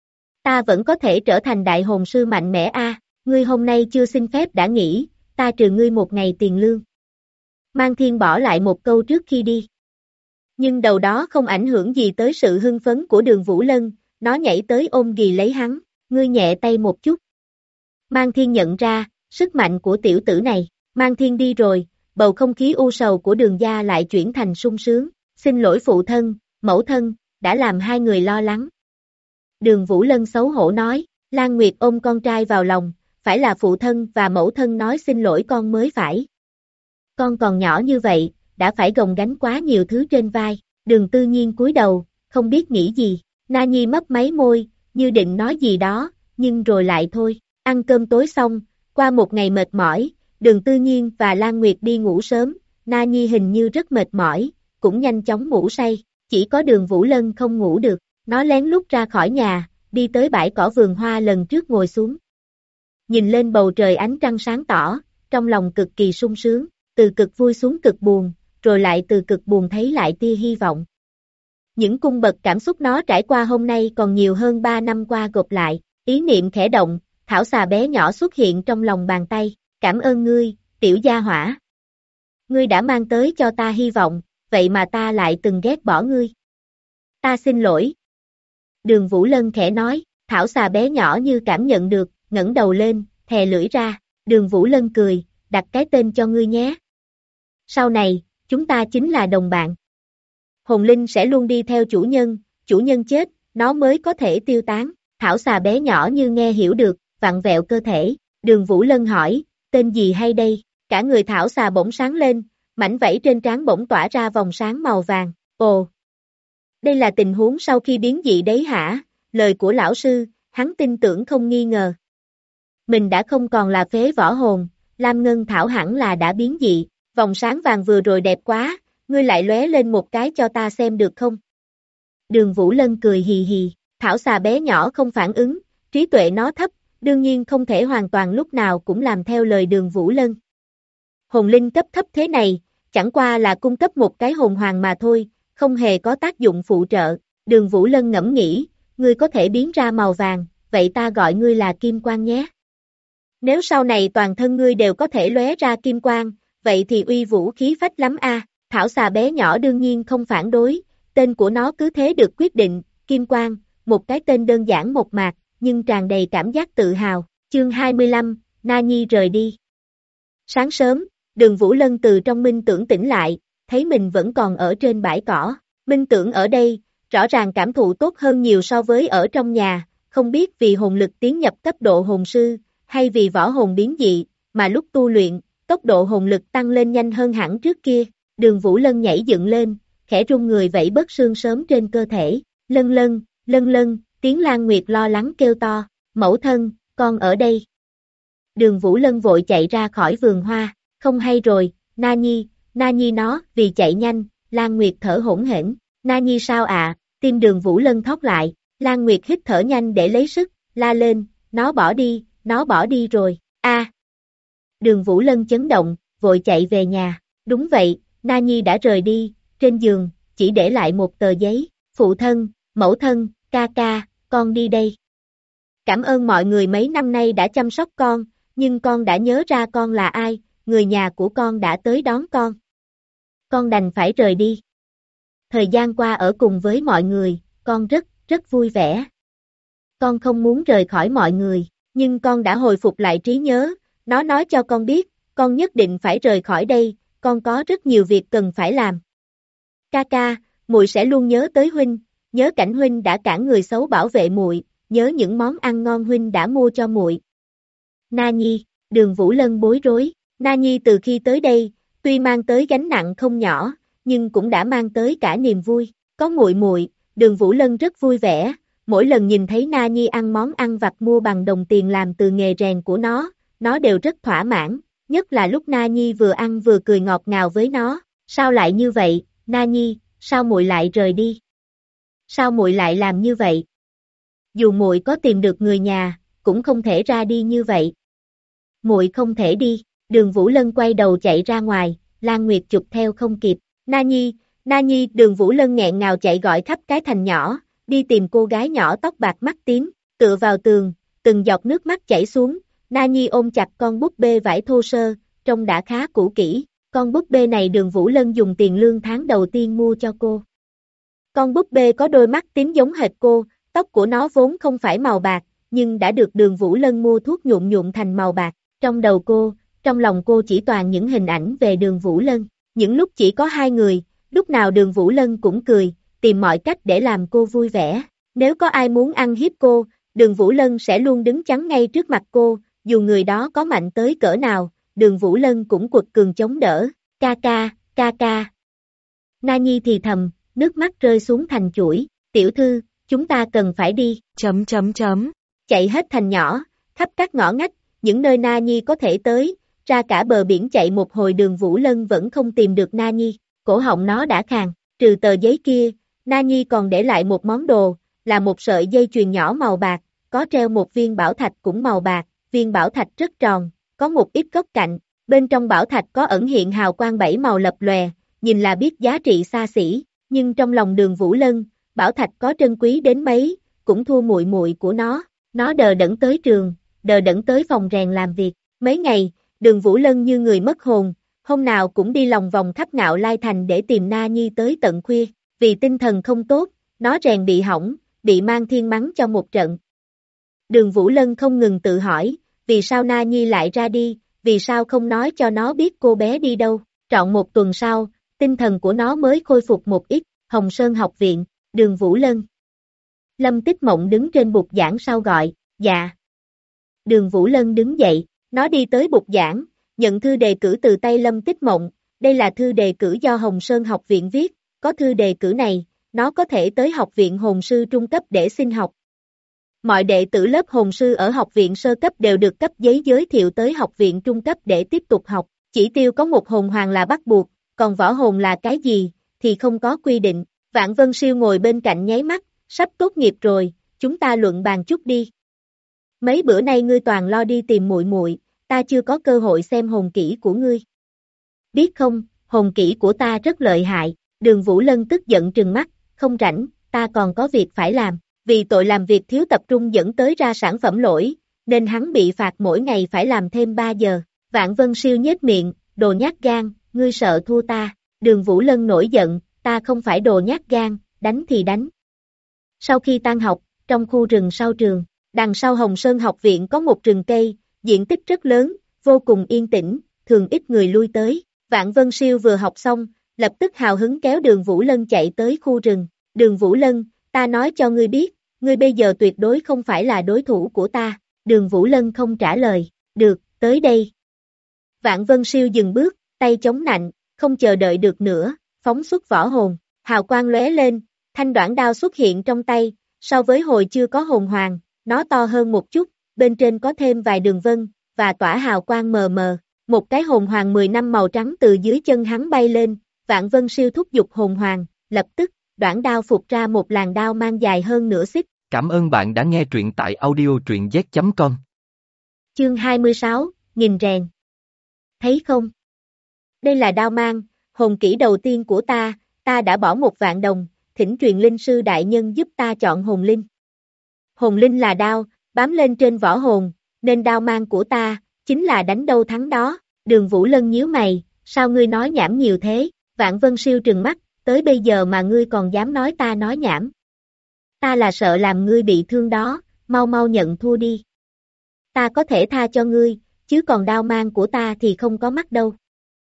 Ta vẫn có thể trở thành đại hồn sư mạnh mẽ a. Ngươi hôm nay chưa xin phép đã nghỉ, ta trừ ngươi 1 ngày tiền lương. Mang Thiên bỏ lại một câu trước khi đi. Nhưng đầu đó không ảnh hưởng gì tới sự hưng phấn của Đường Vũ Lân, nó nhảy tới ôm ghì lấy hắn, ngươi nhẹ tay một chút. Mang Thiên nhận ra, sức mạnh của tiểu tử này, Mang Thiên đi rồi, bầu không khí u sầu của Đường gia lại chuyển thành sung sướng, xin lỗi phụ thân, mẫu thân, đã làm hai người lo lắng. Đường Vũ Lân xấu hổ nói, Lan Nguyệt ôm con trai vào lòng, phải là phụ thân và mẫu thân nói xin lỗi con mới phải. Con còn nhỏ như vậy, đã phải gồng gánh quá nhiều thứ trên vai, Đường Tư Nhiên cúi đầu, không biết nghĩ gì, Na Nhi mấp máy môi, như định nói gì đó, nhưng rồi lại thôi, ăn cơm tối xong, qua một ngày mệt mỏi, Đường Tư Nhiên và Lan Nguyệt đi ngủ sớm, Na Nhi hình như rất mệt mỏi, cũng nhanh chóng ngủ say, chỉ có Đường Vũ Lân không ngủ được, nó lén lút ra khỏi nhà, đi tới bãi cỏ vườn hoa lần trước ngồi xuống. Nhìn lên bầu trời ánh trăng sáng tỏ, trong lòng cực kỳ sung sướng, từ cực vui xuống cực buồn, rồi lại từ cực buồn thấy lại tia hy vọng. Những cung bậc cảm xúc nó trải qua hôm nay còn nhiều hơn 3 năm qua gộp lại, ý niệm khẽ động, thảo xà bé nhỏ xuất hiện trong lòng bàn tay, cảm ơn ngươi, tiểu gia hỏa. Ngươi đã mang tới cho ta hy vọng, vậy mà ta lại từng ghét bỏ ngươi. Ta xin lỗi. Đường Vũ Lân khẽ nói, thảo xà bé nhỏ như cảm nhận được, ngẩng đầu lên, thè lưỡi ra, Đường Vũ Lân cười, đặt cái tên cho ngươi nhé. Sau này, chúng ta chính là đồng bạn. Hồn linh sẽ luôn đi theo chủ nhân chết, nó mới có thể tiêu tán, thảo xà bé nhỏ như nghe hiểu được, vặn vẹo cơ thể, Đường Vũ Lân hỏi, tên gì hay đây, cả người thảo xà bỗng sáng lên, mảnh vảy trên trán bỗng tỏa ra vòng sáng màu vàng, ồ. Đây là tình huống sau khi biến dị đấy hả, lời của lão sư, hắn tin tưởng không nghi ngờ. Mình đã không còn là phế võ hồn, Lam Ngân Thảo hẳn là đã biến dị, vòng sáng vàng vừa rồi đẹp quá, ngươi lại lóe lên một cái cho ta xem được không? Đường Vũ Lân cười hì hì, thảo xà bé nhỏ không phản ứng, trí tuệ nó thấp, đương nhiên không thể hoàn toàn lúc nào cũng làm theo lời Đường Vũ Lân. Hồn linh cấp thấp thế này, chẳng qua là cung cấp một cái hồn hoàng mà thôi, không hề có tác dụng phụ trợ. Đường Vũ Lân ngẫm nghĩ, ngươi có thể biến ra màu vàng, vậy ta gọi ngươi là kim quang nhé. Nếu sau này toàn thân ngươi đều có thể lóe ra kim quang, vậy thì uy vũ khí phách lắm a. Thảo xà bé nhỏ đương nhiên không phản đối, tên của nó cứ thế được quyết định, Kim Quang, một cái tên đơn giản mộc mạc, nhưng tràn đầy cảm giác tự hào. Chương 25, Na Nhi rời đi. Sáng sớm, Đường Vũ Lân từ trong minh tưởng tỉnh lại, thấy mình vẫn còn ở trên bãi cỏ. Minh tưởng ở đây, rõ ràng cảm thụ tốt hơn nhiều so với ở trong nhà, không biết vì hồn lực tiến nhập cấp độ hồn sư, hay vì võ hồn biến dị, mà lúc tu luyện, tốc độ hồn lực tăng lên nhanh hơn hẳn trước kia. Đường Vũ Lân nhảy dựng lên, khẽ rung người vẫy bớt xương sớm trên cơ thể, lân lân, tiếng Lan Nguyệt lo lắng kêu to, mẫu thân, con ở đây. Đường Vũ Lân vội chạy ra khỏi vườn hoa, không hay rồi, Na Nhi nó, vì chạy nhanh, Lan Nguyệt thở hổn hển, Na Nhi sao ạ, tim Đường Vũ Lân thót lại, Lan Nguyệt hít thở nhanh để lấy sức, la lên, nó bỏ đi rồi, a. Đường Vũ Lân chấn động, vội chạy về nhà, đúng vậy. Na Nhi đã rời đi, trên giường, chỉ để lại một tờ giấy, phụ thân, mẫu thân, ca ca, con đi đây. Cảm ơn mọi người mấy năm nay đã chăm sóc con, nhưng con đã nhớ ra con là ai, người nhà của con đã tới đón con. Con đành phải rời đi. Thời gian qua ở cùng với mọi người, con rất vui vẻ. Con không muốn rời khỏi mọi người, nhưng con đã hồi phục lại trí nhớ, nó nói cho con biết, con nhất định phải rời khỏi đây. Con có rất nhiều việc cần phải làm. Ca ca, muội sẽ luôn nhớ tới huynh, nhớ cảnh huynh đã cản người xấu bảo vệ muội, nhớ những món ăn ngon huynh đã mua cho muội. Na Nhi, Đường Vũ Lân bối rối, Na Nhi từ khi tới đây, tuy mang tới gánh nặng không nhỏ, nhưng cũng đã mang tới cả niềm vui. Có muội muội, Đường Vũ Lân rất vui vẻ, mỗi lần nhìn thấy Na Nhi ăn món ăn vặt mua bằng đồng tiền làm từ nghề rèn của nó đều rất thỏa mãn, nhất là lúc Na Nhi vừa ăn vừa cười ngọt ngào với nó. Sao lại như vậy, Na Nhi, sao muội lại rời đi? Sao muội lại làm như vậy? Dù muội có tìm được người nhà, cũng không thể ra đi như vậy. Muội không thể đi. Đường Vũ Lân quay đầu chạy ra ngoài, Lan Nguyệt chụp theo không kịp. Na Nhi, Đường Vũ Lân nghẹn ngào chạy gọi khắp cái thành nhỏ, đi tìm cô gái nhỏ tóc bạc mắt tím, tựa vào tường, từng giọt nước mắt chảy xuống. Na Nhi ôm chặt con búp bê vải thô sơ, trông đã khá cũ kỹ. Con búp bê này Đường Vũ Lân dùng tiền lương tháng đầu tiên mua cho cô. Con búp bê có đôi mắt tím giống hệt cô, tóc của nó vốn không phải màu bạc, nhưng đã được Đường Vũ Lân mua thuốc nhuộm thành màu bạc. Trong đầu cô, trong lòng cô chỉ toàn những hình ảnh về Đường Vũ Lân. Những lúc chỉ có hai người, lúc nào Đường Vũ Lân cũng cười, tìm mọi cách để làm cô vui vẻ. Nếu có ai muốn ăn hiếp cô, Đường Vũ Lân sẽ luôn đứng chắn ngay trước mặt cô, dù người đó có mạnh tới cỡ nào, Đường Vũ Lân cũng quật cường chống đỡ. Ca ca. Na Nhi thì thầm, nước mắt rơi xuống thành chuỗi. Tiểu thư, chúng ta cần phải đi. Chạy hết thành nhỏ, khắp các ngõ ngách, những nơi Na Nhi có thể tới, ra cả bờ biển chạy một hồi Đường Vũ Lân vẫn không tìm được Na Nhi. Cổ họng nó đã khàn, trừ tờ giấy kia, Na Nhi còn để lại một món đồ, là một sợi dây chuyền nhỏ màu bạc, có treo một viên bảo thạch cũng màu bạc, viên bảo thạch rất tròn, có một ít góc cạnh, bên trong bảo thạch có ẩn hiện hào quang 7 màu lập lòe, nhìn là biết giá trị xa xỉ, nhưng trong lòng Đường Vũ Lân, bảo thạch có trân quý đến mấy, cũng thua muội muội của nó đờ đẫn tới trường, đờ đẫn tới phòng rèn làm việc. Mấy ngày, Đường Vũ Lân như người mất hồn, hôm nào cũng đi lòng vòng khắp Ngạo Lai Thành để tìm Na Nhi tới tận khuya, vì tinh thần không tốt, nó rèn bị hỏng, bị mang thiên mắng cho một trận. Đường Vũ Lân không ngừng tự hỏi, vì sao Na Nhi lại ra đi, vì sao không nói cho nó biết cô bé đi đâu. Trọn một tuần sau, tinh thần của nó mới khôi phục một ít. Hồng Sơn học viện, Đường Vũ Lân. Lâm Tích Mộng đứng trên bục giảng sau gọi, dạ. Đường Vũ Lân đứng dậy, nó đi tới bục giảng, nhận thư đề cử từ tay Lâm Tích Mộng. Đây là thư đề cử do Hồng Sơn học viện viết, có thư đề cử này, nó có thể tới học viện hồn sư trung cấp để xin học. Mọi đệ tử lớp hồn sư ở học viện sơ cấp đều được cấp giấy giới thiệu tới học viện trung cấp để tiếp tục học. Chỉ tiêu có một hồn hoàng là bắt buộc, còn võ hồn là cái gì, thì không có quy định. Vạn Vân Siêu ngồi bên cạnh nháy mắt, sắp tốt nghiệp rồi, chúng ta luận bàn chút đi. Mấy bữa nay ngươi toàn lo đi tìm muội muội, ta chưa có cơ hội xem hồn kỹ của ngươi. Biết không, hồn kỹ của ta rất lợi hại. Đường Vũ Lân tức giận trừng mắt, không rảnh, ta còn có việc phải làm. Vì tội làm việc thiếu tập trung dẫn tới ra sản phẩm lỗi, nên hắn bị phạt mỗi ngày phải làm thêm 3 giờ. Vạn Vân Siêu nhếch miệng, đồ nhát gan, ngươi sợ thua ta. Đường Vũ Lân nổi giận, ta không phải đồ nhát gan, đánh thì đánh. Sau khi tan học, trong khu rừng sau trường, đằng sau Hồng Sơn học viện có một rừng cây, diện tích rất lớn, vô cùng yên tĩnh, thường ít người lui tới. Vạn Vân Siêu vừa học xong, lập tức hào hứng kéo Đường Vũ Lân chạy tới khu rừng. Đường Vũ Lân, ta nói cho ngươi biết, ngươi bây giờ tuyệt đối không phải là đối thủ của ta. Đường Vũ Lân không trả lời, được, tới đây. Vạn Vân Siêu dừng bước, tay chống nạnh, không chờ đợi được nữa, phóng xuất võ hồn, hào quang lóe lên, thanh đoạn đao xuất hiện trong tay, so với hồi chưa có hồn hoàng, nó to hơn một chút, bên trên có thêm vài đường vân, và tỏa hào quang mờ mờ. Một cái hồn hoàng 10 năm màu trắng từ dưới chân hắn bay lên, Vạn Vân Siêu thúc giục hồn hoàng, lập tức, đoạn đao phục ra một làn đao mang dài hơn nửa xích. Cảm ơn bạn đã nghe truyện tại audio truyện z.com. Chương 26, nghìn rèn. Thấy không? Đây là đao mang, hồn kỹ đầu tiên của ta đã bỏ 1 vạn đồng, thỉnh truyền linh sư đại nhân giúp ta chọn hồn linh. Hồn linh là đao, bám lên trên võ hồn, nên đao mang của ta, chính là đánh đâu thắng đó. Đường Vũ Lân nhíu mày, sao ngươi nói nhảm nhiều thế? Vạn Vân Siêu trừng mắt, tới bây giờ mà ngươi còn dám nói ta nói nhảm. Ta là sợ làm ngươi bị thương đó, mau mau nhận thua đi. Ta có thể tha cho ngươi, chứ còn đao mang của ta thì không có mắt đâu.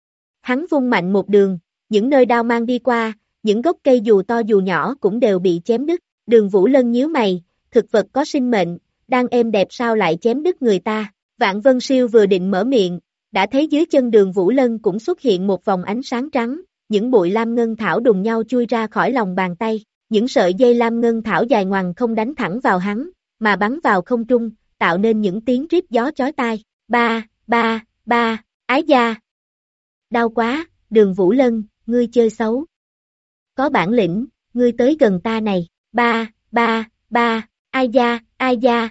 Hắn vung mạnh một đường, những nơi đao mang đi qua, những gốc cây dù to dù nhỏ cũng đều bị chém đứt. Đường Vũ Lân nhíu mày, thực vật có sinh mệnh, đang êm đẹp sao lại chém đứt người ta. Vạn Vân Siêu vừa định mở miệng, đã thấy dưới chân Đường Vũ Lân cũng xuất hiện một vòng ánh sáng trắng, những bụi lam ngân thảo đùng nhau chui ra khỏi lòng bàn tay, những sợi dây lam ngân thảo dài ngoằng không đánh thẳng vào hắn, mà bắn vào không trung, tạo nên những tiếng rít gió chói tai. Ba, ba, ba, ái da! Đau quá, Đường Vũ Lân, ngươi chơi xấu. Có bản lĩnh, ngươi tới gần ta này. Ba, ba, ba, ai da,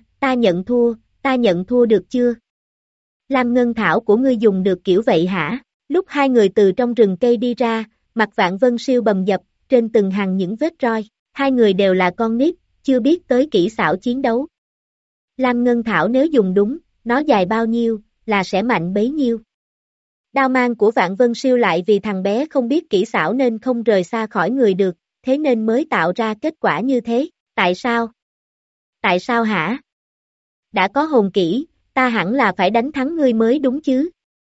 ta nhận thua được chưa? Lam ngân thảo của ngươi dùng được kiểu vậy hả? Lúc hai người từ trong rừng cây đi ra, mặt Vạn Vân Siêu bầm dập, trên từng hàng những vết roi, hai người đều là con nít, chưa biết tới kỹ xảo chiến đấu. Lam ngân thảo nếu dùng đúng, nó dài bao nhiêu, là sẽ mạnh bấy nhiêu. Đao mang của Vạn Vân Siêu lại vì thằng bé không biết kỹ xảo nên không rời xa khỏi người được, thế nên mới tạo ra kết quả như thế. Tại sao? Tại sao hả? Đã có hồn kỹ, ta hẳn là phải đánh thắng ngươi mới đúng chứ.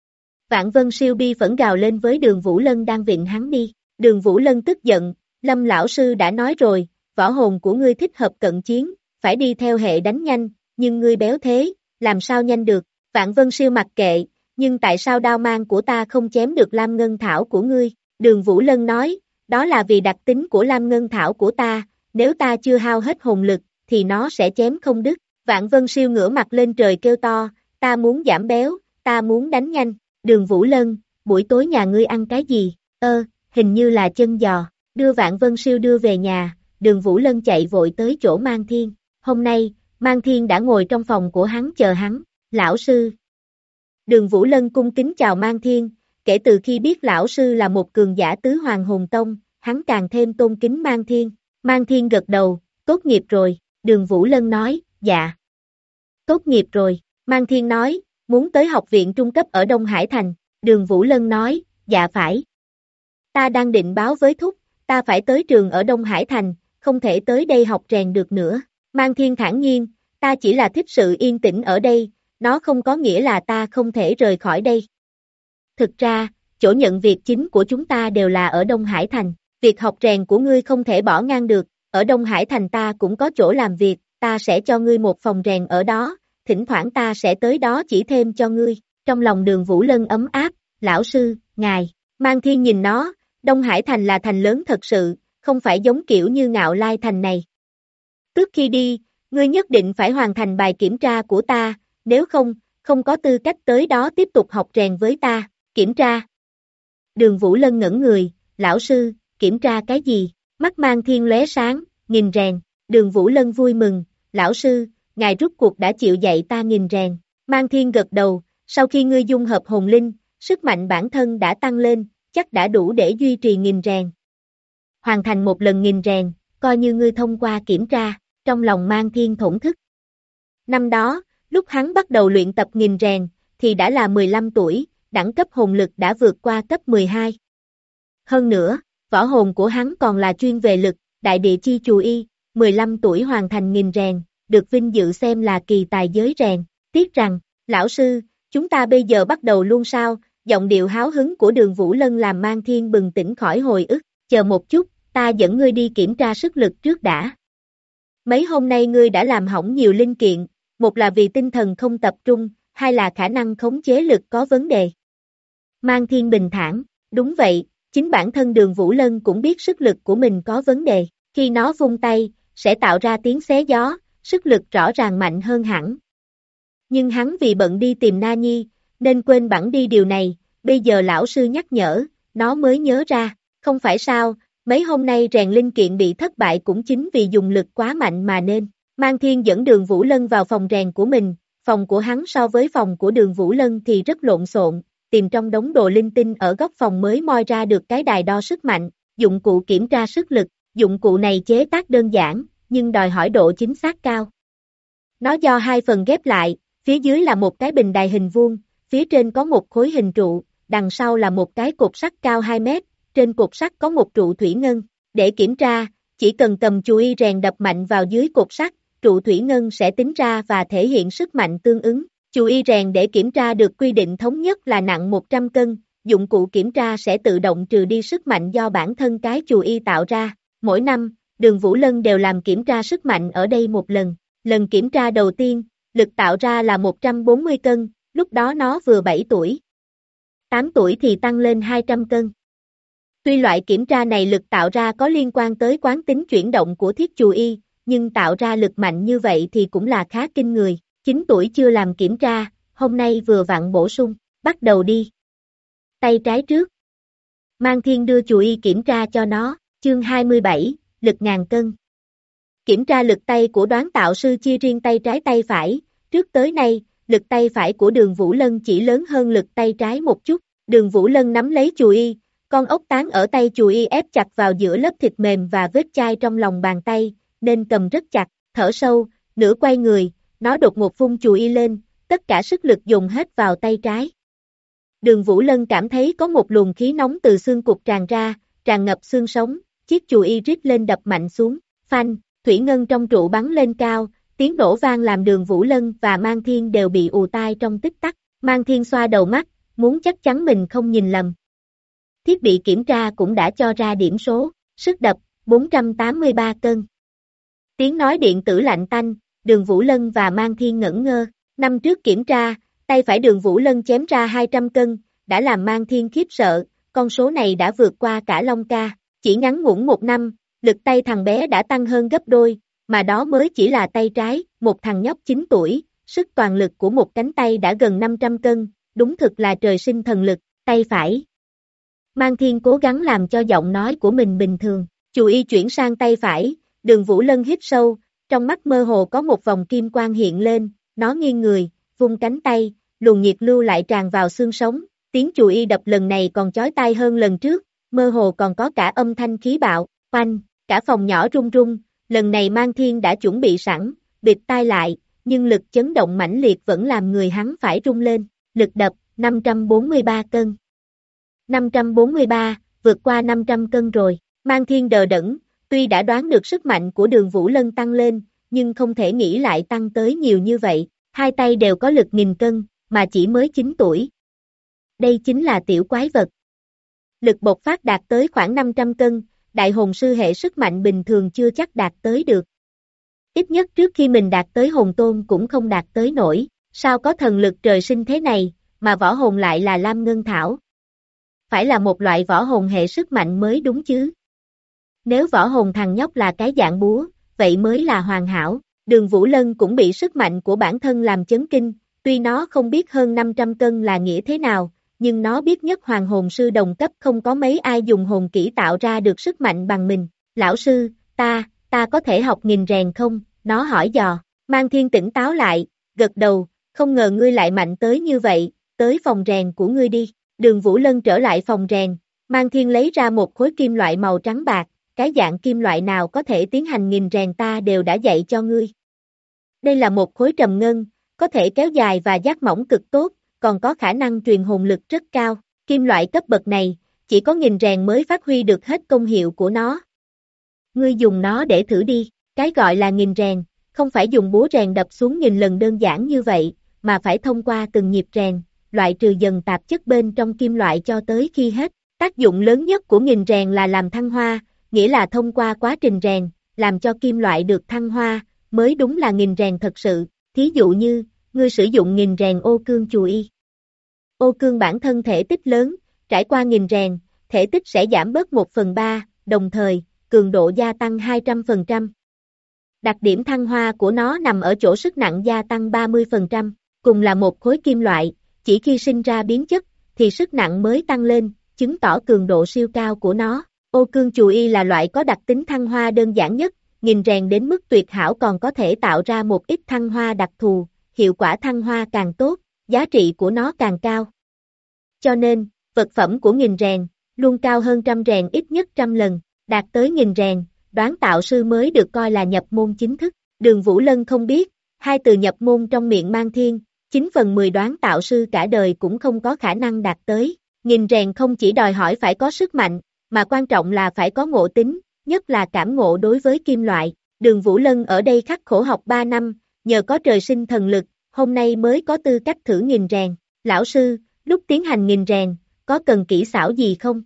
Vạn Vân Siêu bi phẫn gào lên với Đường Vũ Lân đang vịn hắn đi. Đường Vũ Lân tức giận, Lâm lão sư đã nói rồi, võ hồn của ngươi thích hợp cận chiến, phải đi theo hệ đánh nhanh, nhưng ngươi béo thế, làm sao nhanh được. Vạn Vân Siêu mặc kệ, nhưng tại sao đao mang của ta không chém được Lam Ngân Thảo của ngươi? Đường Vũ Lân nói, đó là vì đặc tính của Lam Ngân Thảo của ta, nếu ta chưa hao hết hồn lực, thì nó sẽ chém không đứt. Vạn Vân Siêu ngửa mặt lên trời kêu to, ta muốn giảm béo, ta muốn đánh nhanh. Đường Vũ Lân, buổi tối nhà ngươi ăn cái gì? Hình như là chân giò. Đưa Vạn Vân Siêu đưa về nhà, Đường Vũ Lân chạy vội tới chỗ Mang Thiên. Hôm nay, Mang Thiên đã ngồi trong phòng của hắn chờ hắn. Lão sư. Đường Vũ Lân cung kính chào Mang Thiên, kể từ khi biết lão sư là một cường giả tứ hoàng hồn tông, hắn càng thêm tôn kính Mang Thiên. Mang Thiên gật đầu, tốt nghiệp rồi. Đường Vũ Lân nói, dạ. Tốt nghiệp rồi. Mang Thiên nói, muốn tới học viện trung cấp ở Đông Hải Thành. Đường Vũ Lân nói, dạ phải. Ta đang định báo với thúc, ta phải tới trường ở Đông Hải Thành, không thể tới đây học rèn được nữa. Mang Thiên thản nhiên, ta chỉ là thích sự yên tĩnh ở đây, nó không có nghĩa là ta không thể rời khỏi đây. Thực ra, chỗ nhận việc chính của chúng ta đều là ở Đông Hải Thành, việc học rèn của ngươi không thể bỏ ngang được, ở Đông Hải Thành ta cũng có chỗ làm việc, ta sẽ cho ngươi một phòng rèn ở đó, thỉnh thoảng ta sẽ tới đó chỉ thêm cho ngươi. Trong lòng Đường Vũ Lân ấm áp, lão sư, ngài. Mang Thiên nhìn nó, Đông Hải Thành là thành lớn thật sự, không phải giống kiểu như Ngạo Lai Thành này. Trước khi đi, ngươi nhất định phải hoàn thành bài kiểm tra của ta, nếu không, không có tư cách tới đó tiếp tục học rèn với ta. Kiểm tra. Đường Vũ Lân ngẩn người, lão sư, kiểm tra cái gì? Mắt Mang Thiên lóe sáng, nghìn rèn. Đường Vũ Lân vui mừng, lão sư, ngài rút cuộc đã chịu dạy ta nghìn rèn. Mang Thiên gật đầu, sau khi ngươi dung hợp hồn linh, sức mạnh bản thân đã tăng lên, chắc đã đủ để duy trì nghìn rèn. Hoàn thành một lần nghìn rèn, coi như ngươi thông qua kiểm tra, trong lòng Mang Thiên thổn thức. Năm đó, lúc hắn bắt đầu luyện tập nghìn rèn, thì đã là 15 tuổi, đẳng cấp hồn lực đã vượt qua cấp 12. Hơn nữa, võ hồn của hắn còn là chuyên về lực, đại địa chi chù y, 15 tuổi hoàn thành nghìn rèn, được vinh dự xem là kỳ tài giới rèn. Tiếc rằng, lão sư, chúng ta bây giờ bắt đầu luôn sao? Giọng điệu háo hứng của Đường Vũ Lân làm Mang Thiên bừng tỉnh khỏi hồi ức. Chờ một chút, ta dẫn ngươi đi kiểm tra sức lực trước đã. Mấy hôm nay ngươi đã làm hỏng nhiều linh kiện, một là vì tinh thần không tập trung, hai là khả năng khống chế lực có vấn đề. Mang Thiên bình thản, đúng vậy, chính bản thân Đường Vũ Lân cũng biết sức lực của mình có vấn đề, khi nó vung tay, sẽ tạo ra tiếng xé gió, sức lực rõ ràng mạnh hơn hẳn. Nhưng hắn vì bận đi tìm Na Nhi, nên quên bẵng đi điều này, bây giờ lão sư nhắc nhở, nó mới nhớ ra, không phải sao, mấy hôm nay rèn linh kiện bị thất bại cũng chính vì dùng lực quá mạnh mà nên. Mang Thiên dẫn Đường Vũ Lân vào phòng rèn của mình, phòng của hắn so với phòng của Đường Vũ Lân thì rất lộn xộn, tìm trong đống đồ linh tinh ở góc phòng mới moi ra được cái đài đo sức mạnh, dụng cụ kiểm tra sức lực, dụng cụ này chế tác đơn giản, nhưng đòi hỏi độ chính xác cao. Nó do hai phần ghép lại, phía dưới là một cái bình đài hình vuông, phía trên có một khối hình trụ, đằng sau là một cái cột sắt cao 2 mét, trên cột sắt có một trụ thủy ngân. Để kiểm tra, chỉ cần cầm chùy y rèn đập mạnh vào dưới cột sắt, trụ thủy ngân sẽ tính ra và thể hiện sức mạnh tương ứng. Chùy y rèn để kiểm tra được quy định thống nhất là nặng 100 cân, dụng cụ kiểm tra sẽ tự động trừ đi sức mạnh do bản thân cái chùy y tạo ra. Mỗi năm, Đường Vũ Lân đều làm kiểm tra sức mạnh ở đây một lần. Lần kiểm tra đầu tiên, lực tạo ra là 140 cân, lúc đó nó vừa 7 tuổi. 8 tuổi thì tăng lên 200 cân. Tuy loại kiểm tra này lực tạo ra có liên quan tới quán tính chuyển động của thiết chù y, nhưng tạo ra lực mạnh như vậy thì cũng là khá kinh người. 9 tuổi chưa làm kiểm tra, hôm nay vừa vặn bổ sung, bắt đầu đi. Tay trái trước. Mang Thiên đưa chù y kiểm tra cho nó, chương 27, lực ngàn cân. Kiểm tra lực tay của Đoán Tạo Sư chia riêng tay trái tay phải, trước tới nay, lực tay phải của Đường Vũ Lân chỉ lớn hơn lực tay trái một chút. Đường Vũ Lân nắm lấy chù y, con ốc tán ở tay chù y ép chặt vào giữa lớp thịt mềm và vết chai trong lòng bàn tay, nên cầm rất chặt, thở sâu, nửa quay người, nó đột ngột vung chù y lên, tất cả sức lực dùng hết vào tay trái. Đường Vũ Lân cảm thấy có một luồng khí nóng từ xương cụt tràn ra, tràn ngập xương sống, chiếc chù y rít lên đập mạnh xuống, phanh, thủy ngân trong trụ bắn lên cao, tiếng nổ vang làm Đường Vũ Lân và Mang Thiên đều bị ù tai trong tích tắc. Mang Thiên xoa đầu mắt, muốn chắc chắn mình không nhìn lầm. Thiết bị kiểm tra cũng đã cho ra điểm số, sức đập, 483 cân. Tiếng nói điện tử lạnh tanh, Đường Vũ Lân và Mang Thiên ngẩn ngơ. Năm trước kiểm tra, tay phải Đường Vũ Lân chém ra 200 cân, đã làm Mang Thiên khiếp sợ, con số này đã vượt qua cả Long Ca. Chỉ ngắn ngủn một năm, lực tay thằng bé đã tăng hơn gấp đôi, mà đó mới chỉ là tay trái, một thằng nhóc 9 tuổi, sức toàn lực của một cánh tay đã gần 500 cân, đúng thực là trời sinh thần lực, tay phải. Mang Thiên cố gắng làm cho giọng nói của mình bình thường, chù y chuyển sang tay phải, Đường Vũ Lân hít sâu, trong mắt mơ hồ có một vòng kim quang hiện lên, nó nghiêng người, vung cánh tay, luồng nhiệt lưu lại tràn vào xương sống, tiếng chù y đập lần này còn chói tai hơn lần trước, mơ hồ còn có cả âm thanh khí bạo, oanh, cả phòng nhỏ rung rung, lần này Mang Thiên đã chuẩn bị sẵn, bịt tai lại, nhưng lực chấn động mãnh liệt vẫn làm người hắn phải rung lên, lực đập, 543 cân. 543, vượt qua 500 cân rồi, Mang Thiên đờ đẫn, tuy đã đoán được sức mạnh của Đường Vũ Lân tăng lên, nhưng không thể nghĩ lại tăng tới nhiều như vậy, hai tay đều có lực 1000 cân, mà chỉ mới 9 tuổi. Đây chính là tiểu quái vật. Lực bộc phát đạt tới khoảng 500 cân, đại hồn sư hệ sức mạnh bình thường chưa chắc đạt tới được. Ít nhất trước khi mình đạt tới hồn tôn cũng không đạt tới nổi, sao có thần lực trời sinh thế này, mà võ hồn lại là Lam Ngân Thảo. Phải là một loại võ hồn hệ sức mạnh mới đúng chứ. Nếu võ hồn thằng nhóc là cái dạng búa, vậy mới là hoàn hảo. Đường Vũ Lân cũng bị sức mạnh của bản thân làm chấn kinh, tuy nó không biết hơn 500 cân là nghĩa thế nào, nhưng nó biết nhất hoàng hồn sư đồng cấp không có mấy ai dùng hồn kỹ tạo ra được sức mạnh bằng mình. Lão sư, ta có thể học nghìn rèn không? Nó hỏi dò. Mang Thiên tỉnh táo lại, gật đầu, không ngờ ngươi lại mạnh tới như vậy, tới phòng rèn của ngươi đi. Đường Vũ Lân trở lại phòng rèn, Mang Thiên lấy ra một khối kim loại màu trắng bạc, cái dạng kim loại nào có thể tiến hành nghìn rèn ta đều đã dạy cho ngươi. Đây là một khối trầm ngân, có thể kéo dài và giác mỏng cực tốt, còn có khả năng truyền hồn lực rất cao. Kim loại cấp bậc này, chỉ có nghìn rèn mới phát huy được hết công hiệu của nó. Ngươi dùng nó để thử đi, cái gọi là nghìn rèn, không phải dùng búa rèn đập xuống nghìn lần đơn giản như vậy, mà phải thông qua từng nhịp rèn, loại trừ dần tạp chất bên trong kim loại cho tới khi hết. Tác dụng lớn nhất của nghìn rèn là làm thăng hoa, nghĩa là thông qua quá trình rèn, làm cho kim loại được thăng hoa, mới đúng là nghìn rèn thật sự. Thí dụ như, ngươi sử dụng nghìn rèn ô cương chù y. Ô cương bản thân thể tích lớn, trải qua nghìn rèn, thể tích sẽ giảm bớt 1/3, đồng thời, cường độ gia tăng 200%. Đặc điểm thăng hoa của nó nằm ở chỗ sức nặng gia tăng 30%, cùng là một khối kim loại, chỉ khi sinh ra biến chất, thì sức nặng mới tăng lên, chứng tỏ cường độ siêu cao của nó. Ô cương chù y là loại có đặc tính thăng hoa đơn giản nhất, nghìn rèn đến mức tuyệt hảo còn có thể tạo ra một ít thăng hoa đặc thù, hiệu quả thăng hoa càng tốt, giá trị của nó càng cao. Cho nên, vật phẩm của nghìn rèn, luôn cao hơn trăm rèn ít nhất 100 lần, đạt tới nghìn rèn, Đoán Tạo Sư mới được coi là nhập môn chính thức. Đường Vũ Lân không biết, hai từ nhập môn trong miệng Mang Thiên, 9/10 Đoán Tạo Sư cả đời cũng không có khả năng đạt tới. Nghìn rèn không chỉ đòi hỏi phải có sức mạnh, mà quan trọng là phải có ngộ tính, nhất là cảm ngộ đối với kim loại. Đường Vũ Lân ở đây khắc khổ học 3 năm, nhờ có trời sinh thần lực, hôm nay mới có tư cách thử nghìn rèn. Lão sư, lúc tiến hành nghìn rèn, có cần kỹ xảo gì không?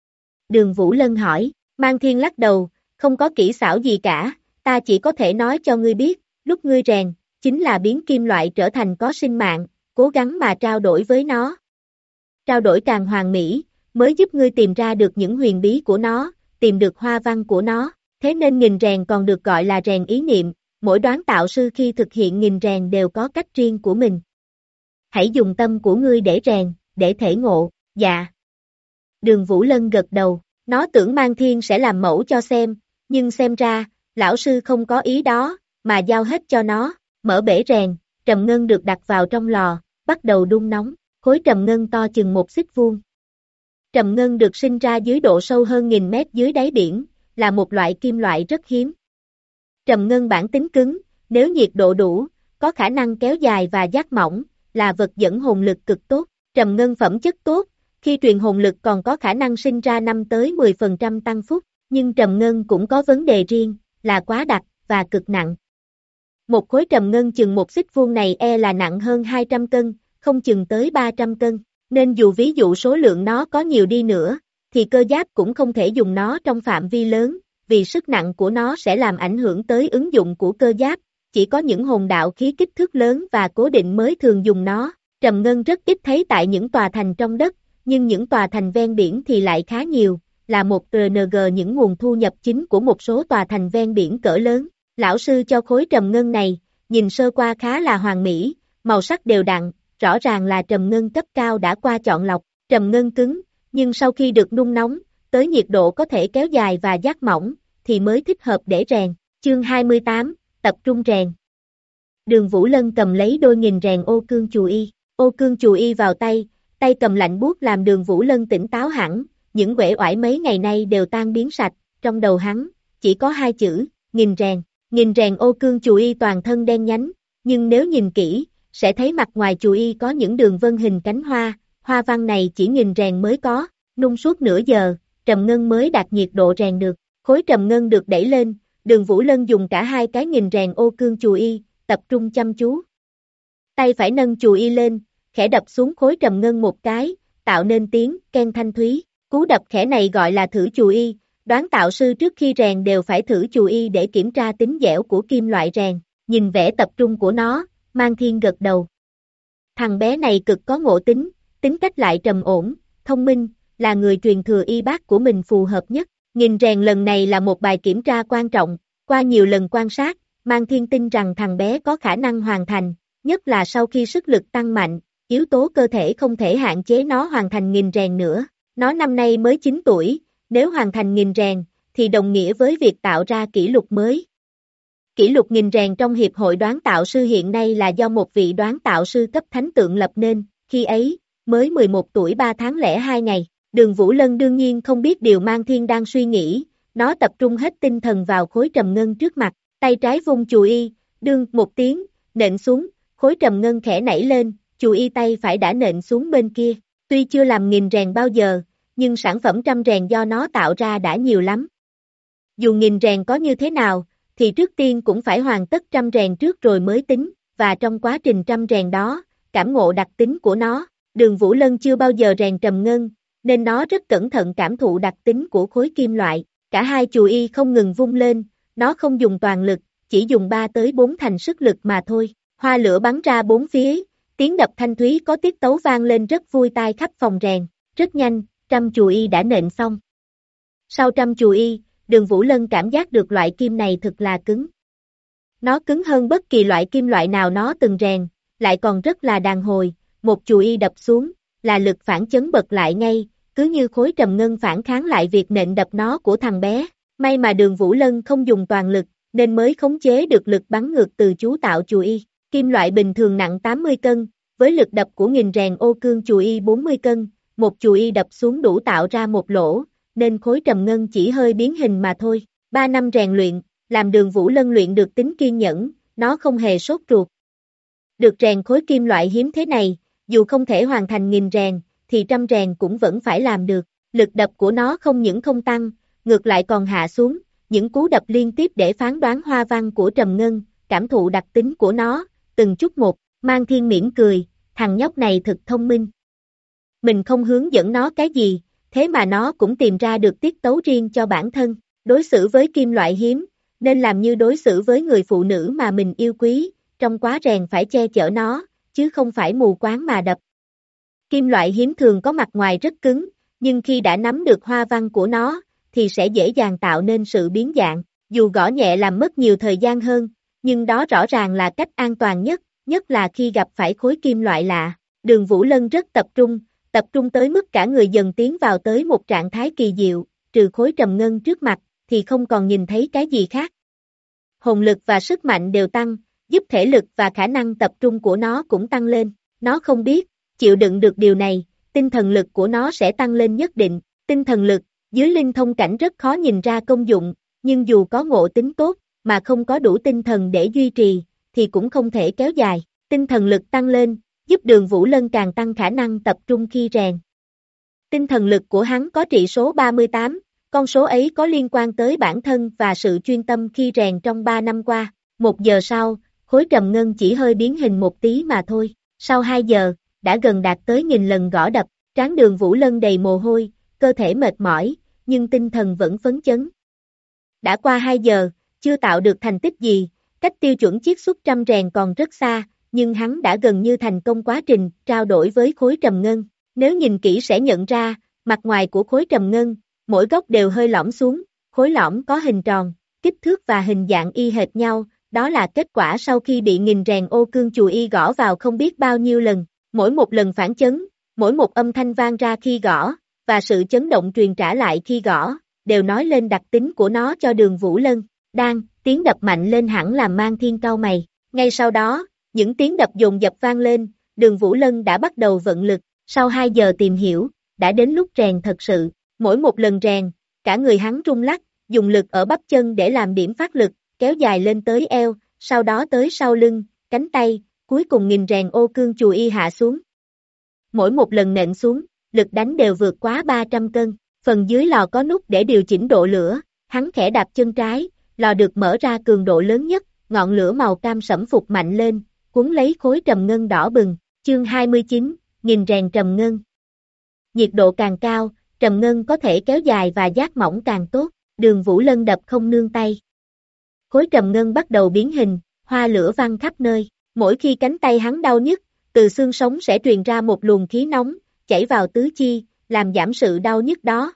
Đường Vũ Lân hỏi. Mang Thiên lắc đầu, không có kỹ xảo gì cả, ta chỉ có thể nói cho ngươi biết, lúc ngươi rèn, chính là biến kim loại trở thành có sinh mạng, cố gắng mà trao đổi với nó. trao đổi càng hoàn mỹ, mới giúp ngươi tìm ra được những huyền bí của nó, tìm được hoa văn của nó. Thế nên nghìn rèn còn được gọi là rèn ý niệm, mỗi đoán tạo sư khi thực hiện nghìn rèn đều có cách riêng của mình. Hãy dùng tâm của ngươi để rèn, để thể ngộ. Dạ. Đường Vũ Lân gật đầu, nó tưởng Mang Thiên sẽ làm mẫu cho xem, nhưng xem ra, lão sư không có ý đó, mà giao hết cho nó. Mở bể rèn, trầm ngân được đặt vào trong lò, bắt đầu đun nóng, khối trầm ngân to chừng 1 xích vuông. Trầm ngân được sinh ra dưới độ sâu hơn 1000 mét dưới đáy biển, là một loại kim loại rất hiếm. Trầm ngân bản tính cứng, nếu nhiệt độ đủ, có khả năng kéo dài và giác mỏng, là vật dẫn hồn lực cực tốt. Trầm ngân phẩm chất tốt, khi truyền hồn lực còn có khả năng sinh ra 5 tới 10% tăng phúc, nhưng trầm ngân cũng có vấn đề riêng, là quá đặc và cực nặng. Một khối trầm ngân chừng 1 xích vuông này là nặng hơn 200 cân, không chừng tới 300 cân, nên dù ví dụ số lượng nó có nhiều đi nữa, thì cơ giáp cũng không thể dùng nó trong phạm vi lớn, vì sức nặng của nó sẽ làm ảnh hưởng tới ứng dụng của cơ giáp, chỉ có những hồn đạo khí kích thước lớn và cố định mới thường dùng nó. Trầm ngân rất ít thấy tại những tòa thành trong đất, nhưng những tòa thành ven biển thì lại khá nhiều, là một RNG những nguồn thu nhập chính của một số tòa thành ven biển cỡ lớn. Lão sư cho khối trầm ngân này, nhìn sơ qua khá là hoàn mỹ, màu sắc đều đặn, rõ ràng là trầm ngân cấp cao đã qua chọn lọc. Trầm ngân cứng, nhưng sau khi được nung nóng, tới nhiệt độ có thể kéo dài và giác mỏng, thì mới thích hợp để rèn. Chương 28, tập trung rèn. Đường Vũ Lân cầm lấy đôi nghìn rèn ô cương chù y. Ô cương chù y vào tay, tay cầm lạnh buốt làm Đường Vũ Lân tỉnh táo hẳn, những uể oải mấy ngày nay đều tan biến sạch, trong đầu hắn, chỉ có 2 chữ, nghìn rèn. Nghìn rèn ô cương chù y toàn thân đen nhánh, nhưng nếu nhìn kỹ, sẽ thấy mặt ngoài chù y có những đường vân hình cánh hoa, hoa văn này chỉ nghìn rèn mới có, nung suốt nửa giờ, trầm ngân mới đạt nhiệt độ rèn được. Khối trầm ngân được đẩy lên, Đường Vũ Lân dùng cả 2 cái nghìn rèn ô cương chù y, tập trung chăm chú. Tay phải nâng chù y lên, khẽ đập xuống khối trầm ngân một cái, tạo nên tiếng keng thanh thúy. Cú đập khẽ này gọi là thử chù y, đoán tạo sư trước khi rèn đều phải thử chù y để kiểm tra tính dẻo của kim loại rèn. Nhìn vẻ tập trung của nó, Mang Thiên gật đầu. Thằng bé này cực có ngộ tính, tính cách lại trầm ổn, thông minh, là người truyền thừa y bác của mình phù hợp nhất. Nghìn rèn lần này là một bài kiểm tra quan trọng, qua nhiều lần quan sát, Mang Thiên tin rằng thằng bé có khả năng hoàn thành, nhất là sau khi sức lực tăng mạnh, yếu tố cơ thể không thể hạn chế nó hoàn thành nghìn rèn nữa. Nó năm nay mới 9 tuổi, nếu hoàn thành nghìn rèn, thì đồng nghĩa với việc tạo ra kỷ lục mới. Kỷ lục nghìn rèn trong Hiệp hội đoán tạo sư hiện nay là do một vị đoán tạo sư cấp thánh tượng lập nên, khi ấy, mới 11 tuổi 3 tháng lẻ 2 ngày. Đường Vũ Lân đương nhiên không biết điều Mang Thiên đang suy nghĩ, nó tập trung hết tinh thần vào khối trầm ngân trước mặt, tay trái vung chù y, đương một tiếng, nện xuống, khối trầm ngân khẽ nảy lên, chù y tay phải đã nện xuống bên kia. Tuy chưa làm nghìn rèn bao giờ, nhưng sản phẩm trăm rèn do nó tạo ra đã nhiều lắm. Dù nghìn rèn có như thế nào, thì trước tiên cũng phải hoàn tất trăm rèn trước rồi mới tính, và trong quá trình trăm rèn đó, cảm ngộ đặc tính của nó. Đường Vũ Lân chưa bao giờ rèn trầm ngân, nên nó rất cẩn thận cảm thụ đặc tính của khối kim loại. Cả 2 chù y không ngừng vung lên, nó không dùng toàn lực, chỉ dùng 3 tới 4 thành sức lực mà thôi. Hoa lửa bắn ra 4 phía, tiếng đập thanh thúy có tiết tấu vang lên rất vui tai khắp phòng rèn. Rất nhanh, trăm chù y đã nện xong. Sau trăm chù y, Đường Vũ Lân cảm giác được loại kim này thực là cứng. Nó cứng hơn bất kỳ loại kim loại nào nó từng rèn, lại còn rất là đàn hồi, một chù y đập xuống, là lực phản chấn bật lại ngay, cứ như khối trầm ngân phản kháng lại việc nện đập nó của thằng bé. May mà Đường Vũ Lân không dùng toàn lực, nên mới khống chế được lực bắn ngược từ chú tạo chù y. Kim loại bình thường nặng 80 cân, với lực đập của nghìn rèn ô cương chù y 40 cân, một chù y đập xuống đủ tạo ra một lỗ, nên khối trầm ngân chỉ hơi biến hình mà thôi. 3 năm rèn luyện, làm Đường Vũ Lân luyện được tính kiên nhẫn, nó không hề sốt ruột. Được rèn khối kim loại hiếm thế này, dù không thể hoàn thành nghìn rèn, thì trăm rèn cũng vẫn phải làm được. Lực đập của nó không những không tăng, ngược lại còn hạ xuống, những cú đập liên tiếp để phán đoán hoa văn của trầm ngân, cảm thụ đặc tính của nó, từng chút một. Mang Thiên mỉm cười, thằng nhóc này thật thông minh. Mình không hướng dẫn nó cái gì, thế mà nó cũng tìm ra được tiết tấu riêng cho bản thân. Đối xử với kim loại hiếm, nên làm như đối xử với người phụ nữ mà mình yêu quý, trong quá rèn phải che chở nó, chứ không phải mù quáng mà đập. Kim loại hiếm thường có mặt ngoài rất cứng, nhưng khi đã nắm được hoa văn của nó, thì sẽ dễ dàng tạo nên sự biến dạng. Dù gõ nhẹ làm mất nhiều thời gian hơn, nhưng đó rõ ràng là cách an toàn nhất, nhất là khi gặp phải khối kim loại lạ. Đường Vũ Lân rất tập trung tới mức cả người dần tiến vào tới một trạng thái kỳ diệu, trừ khối trầm ngân trước mặt, thì không còn nhìn thấy cái gì khác. Hồn lực và sức mạnh đều tăng, giúp thể lực và khả năng tập trung của nó cũng tăng lên. Nó không biết, chịu đựng được điều này, tinh thần lực của nó sẽ tăng lên nhất định. Tinh thần lực, dưới linh thông cảnh rất khó nhìn ra công dụng, nhưng dù có ngộ tính tốt, mà không có đủ tinh thần để duy trì, thì cũng không thể kéo dài. Tinh thần lực tăng lên, giúp Đường Vũ Lân càng tăng khả năng tập trung khi rèn. Tinh thần lực của hắn có trị số 38, con số ấy có liên quan tới bản thân và sự chuyên tâm khi rèn trong 3 năm qua. 1 giờ sau, khối trầm ngân chỉ hơi biến hình một tí mà thôi. Sau 2 giờ, đã gần đạt tới 1000 lần gõ đập, trán Đường Vũ Lân đầy mồ hôi, cơ thể mệt mỏi, nhưng tinh thần vẫn phấn chấn. Đã qua 2 giờ, chưa tạo được thành tích gì, cách tiêu chuẩn chiết xuất trăm rèn còn rất xa, nhưng hắn đã gần như thành công quá trình trao đổi với khối trầm ngân. Nếu nhìn kỹ sẽ nhận ra, mặt ngoài của khối trầm ngân, mỗi góc đều hơi lõm xuống, khối lõm có hình tròn, kích thước và hình dạng y hệt nhau, đó là kết quả sau khi bị nghìn rèn ô cương chùi y gõ vào không biết bao nhiêu lần. Mỗi một lần phản chấn, mỗi một âm thanh vang ra khi gõ, và sự chấn động truyền trả lại khi gõ, đều nói lên đặc tính của nó cho Đường Vũ Lân. Tiếng đập mạnh lên hẳn làm Mang Thiên cau mày. Ngay sau đó, những tiếng đập dồn dập vang lên, Đường Vũ Lân đã bắt đầu vận lực. Sau 2 giờ tìm hiểu, đã đến lúc rèn thật sự. Mỗi một lần rèn, cả người hắn rung lắc, dùng lực ở bắp chân để làm điểm phát lực, kéo dài lên tới eo, sau đó tới sau lưng, cánh tay, cuối cùng nghìn rèn ô cương chùi y hạ xuống. Mỗi một lần nện xuống, lực đánh đều vượt quá 300 cân. Phần dưới lò có nút để điều chỉnh độ lửa, hắn khẽ đạp chân trái, lò được mở ra cường độ lớn nhất, ngọn lửa màu cam sẫm phục mạnh lên, cuốn lấy khối trầm ngân đỏ bừng. Chương 29, nghìn rèn trầm ngân. Nhiệt độ càng cao, trầm ngân có thể kéo dài và giác mỏng càng tốt. Đường Vũ Lân đập không nương tay. Khối trầm ngân bắt đầu biến hình, hoa lửa văng khắp nơi. Mỗi khi cánh tay hắn đau nhức, từ xương sống sẽ truyền ra một luồng khí nóng, chảy vào tứ chi, làm giảm sự đau nhức đó.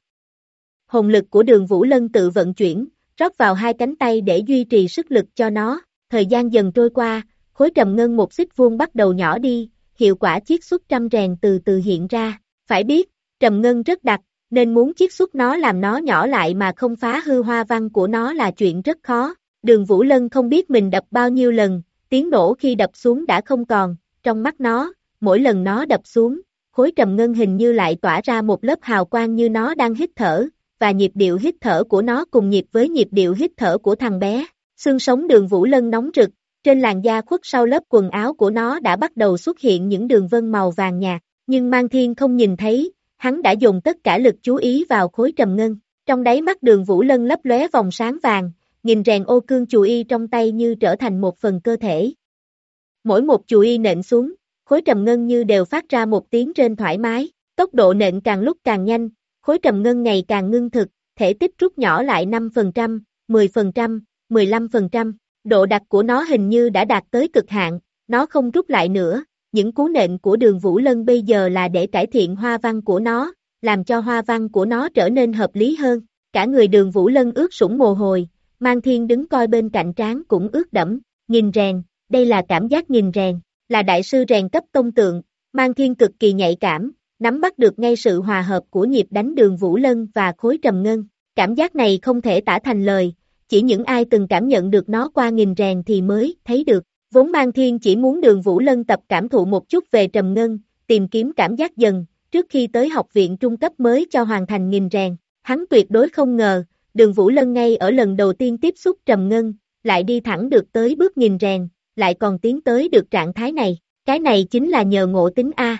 Hồn lực của Đường Vũ Lân tự vận chuyển, rót vào hai cánh tay để duy trì sức lực cho nó. Thời gian dần trôi qua, khối trầm ngân một xích vuông bắt đầu nhỏ đi, hiệu quả chiết xuất trăm rèn từ từ hiện ra. Phải biết, trầm ngân rất đặc, nên muốn chiết xuất nó làm nó nhỏ lại mà không phá hư hoa văn của nó là chuyện rất khó. Đường Vũ Lân không biết mình đập bao nhiêu lần, tiếng nổ khi đập xuống đã không còn, trong mắt nó, mỗi lần nó đập xuống, khối trầm ngân hình như lại tỏa ra một lớp hào quang như nó đang hít thở, và nhịp điệu hít thở của nó cùng nhịp với nhịp điệu hít thở của thằng bé. Xương sống Đường Vũ Lân nóng rực, trên làn da khuất sau lớp quần áo của nó đã bắt đầu xuất hiện những đường vân màu vàng nhạt, nhưng Mang Thiên không nhìn thấy, hắn đã dùng tất cả lực chú ý vào khối trầm ngân. Trong đáy mắt Đường Vũ Lân lấp lóe vòng sáng vàng, nghìn rèn ô cương chùi y trong tay như trở thành một phần cơ thể. Mỗi một chùi y nện xuống, khối trầm ngân như đều phát ra một tiếng rên thoải mái, tốc độ nện càng lúc càng nhanh, khối trầm ngân ngày càng ngưng thực, thể tích rút nhỏ lại 5%, 10%, 15%, độ đặc của nó hình như đã đạt tới cực hạn, nó không rút lại nữa. Những cú nện của Đường Vũ Lân bây giờ là để cải thiện hoa văn của nó, làm cho hoa văn của nó trở nên hợp lý hơn. Cả người Đường Vũ Lân ướt sũng mồ hôi, Mang Thiên đứng coi bên cạnh trán cũng ướt đẫm. Nghìn rèn, đây là cảm giác nghìn rèn, là đại sư rèn cấp tông tượng, Mang Thiên cực kỳ nhạy cảm, nắm bắt được ngay sự hòa hợp của nhịp đánh Đường Vũ Lân và khối trầm ngân. Cảm giác này không thể tả thành lời, chỉ những ai từng cảm nhận được nó qua nghìn rèn thì mới thấy được. Vốn Mang Thiên chỉ muốn Đường Vũ Lân tập cảm thụ một chút về trầm ngân, tìm kiếm cảm giác dần, trước khi tới học viện trung cấp mới cho hoàn thành nghìn rèn. Hắn tuyệt đối không ngờ, Đường Vũ Lân ngay ở lần đầu tiên tiếp xúc trầm ngân, lại đi thẳng được tới bước nghìn rèn, lại còn tiến tới được trạng thái này. Cái này chính là nhờ ngộ tính A.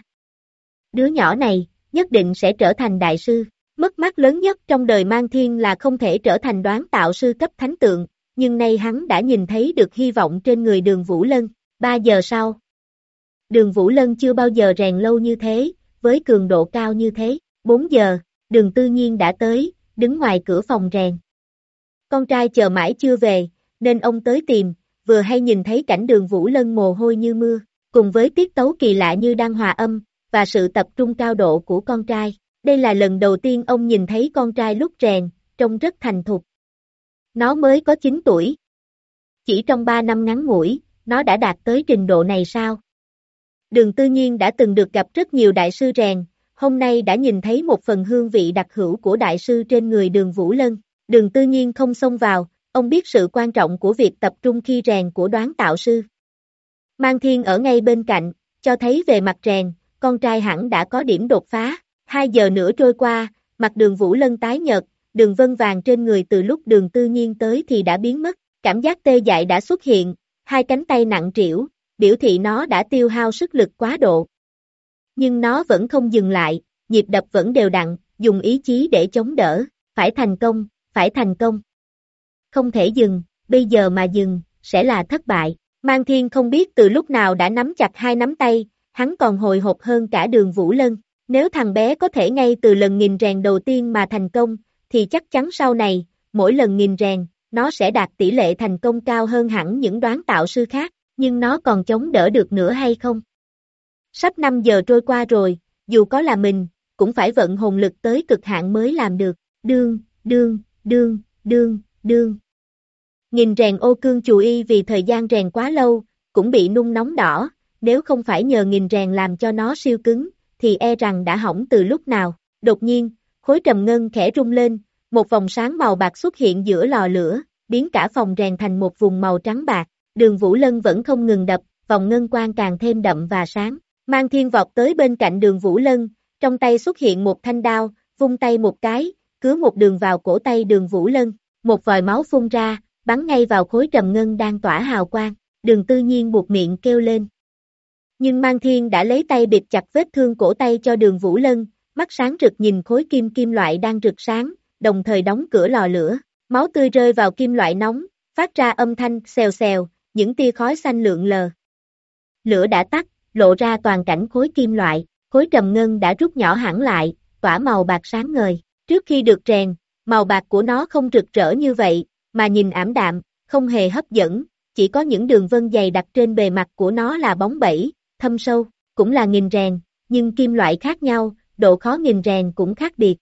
Đứa nhỏ này, nhất định sẽ trở thành đại sư. Mất mát lớn nhất trong đời Mang Thiên là không thể trở thành đoán tạo sư cấp thánh tượng, nhưng nay hắn đã nhìn thấy được hy vọng trên người Đường Vũ Lân. 3 giờ sau, Đường Vũ Lân chưa bao giờ rèn lâu như thế, với cường độ cao như thế. 4 giờ, Đường Tư Nhiên đã tới, đứng ngoài cửa phòng rèn. Con trai chờ mãi chưa về, nên ông tới tìm, vừa hay nhìn thấy cảnh Đường Vũ Lân mồ hôi như mưa, cùng với tiết tấu kỳ lạ như đang hòa âm, và sự tập trung cao độ của con trai. Đây là lần đầu tiên ông nhìn thấy con trai lúc rèn, trông rất thành thục. Nó mới có 9 tuổi. Chỉ trong 3 năm ngắn ngủi, nó đã đạt tới trình độ này sao? Đường Tư Nhiên đã từng được gặp rất nhiều đại sư rèn, hôm nay đã nhìn thấy một phần hương vị đặc hữu của đại sư trên người Đường Vũ Lân. Đường Tư Nhiên không xông vào, ông biết sự quan trọng của việc tập trung khi rèn của Đoán Tạo Sư. Mang Thiên ở ngay bên cạnh, cho thấy về mặt rèn, con trai hẳn đã có điểm đột phá. 2 giờ nữa trôi qua, mặt Đường Vũ Lân tái nhợt, đường vân vàng trên người từ lúc Đường Tư Nhiên tới thì đã biến mất, cảm giác tê dại đã xuất hiện, 2 cánh tay nặng trĩu, biểu thị nó đã tiêu hao sức lực quá độ. Nhưng nó vẫn không dừng lại, nhịp đập vẫn đều đặn, dùng ý chí để chống đỡ, phải thành công, phải thành công. Không thể dừng, bây giờ mà dừng, sẽ là thất bại. Mang Thiên không biết từ lúc nào đã nắm chặt 2 nắm tay, hắn còn hồi hộp hơn cả Đường Vũ Lân. Nếu thằng bé có thể ngay từ lần nghìn rèn đầu tiên mà thành công, thì chắc chắn sau này, mỗi lần nghìn rèn, nó sẽ đạt tỷ lệ thành công cao hơn hẳn những Đoán Tạo Sư khác, nhưng nó còn chống đỡ được nữa hay không? Sắp 5 giờ trôi qua rồi, dù có là mình, cũng phải vận hồn lực tới cực hạn mới làm được. Đương, đương, đương, đương, đương. Nghìn rèn ô cương chù y vì thời gian rèn quá lâu, cũng bị nung nóng đỏ, nếu không phải nhờ nghìn rèn làm cho nó siêu cứng, thì e rằng đã hỏng từ lúc nào. Đột nhiên, khối trầm ngân khẽ rung lên, một vòng sáng màu bạc xuất hiện giữa lò lửa, biến cả phòng rèn thành một vùng màu trắng bạc. Đường Vũ Lân vẫn không ngừng đập, vòng ngân quang càng thêm đậm và sáng. Mang Thiên vọt tới bên cạnh Đường Vũ Lân, trong tay xuất hiện một thanh đao, vung tay một cái, cứa một đường vào cổ tay Đường Vũ Lân, một vòi máu phun ra, bắn ngay vào khối trầm ngân đang tỏa hào quang. Đường Tư Nhiên buột miệng kêu lên. Nhưng Mang Thiên đã lấy tay bịt chặt vết thương cổ tay cho Đường Vũ Lân, mắt sáng rực nhìn khối kim loại đang rực sáng, đồng thời đóng cửa lò lửa. Máu tươi rơi vào kim loại nóng, phát ra âm thanh xèo xèo, những tia khói xanh lượn lờ. Lửa đã tắt, lộ ra toàn cảnh khối kim loại, khối trầm ngân đã rút nhỏ hẳn lại, tỏa màu bạc sáng ngời. Trước khi được rèn, màu bạc của nó không rực rỡ như vậy, mà nhìn ảm đạm, không hề hấp dẫn, chỉ có những đường vân dày đặc trên bề mặt của nó là bóng bẩy, thâm sâu, cũng là nghìn rèn, nhưng kim loại khác nhau, độ khó nghìn rèn cũng khác biệt.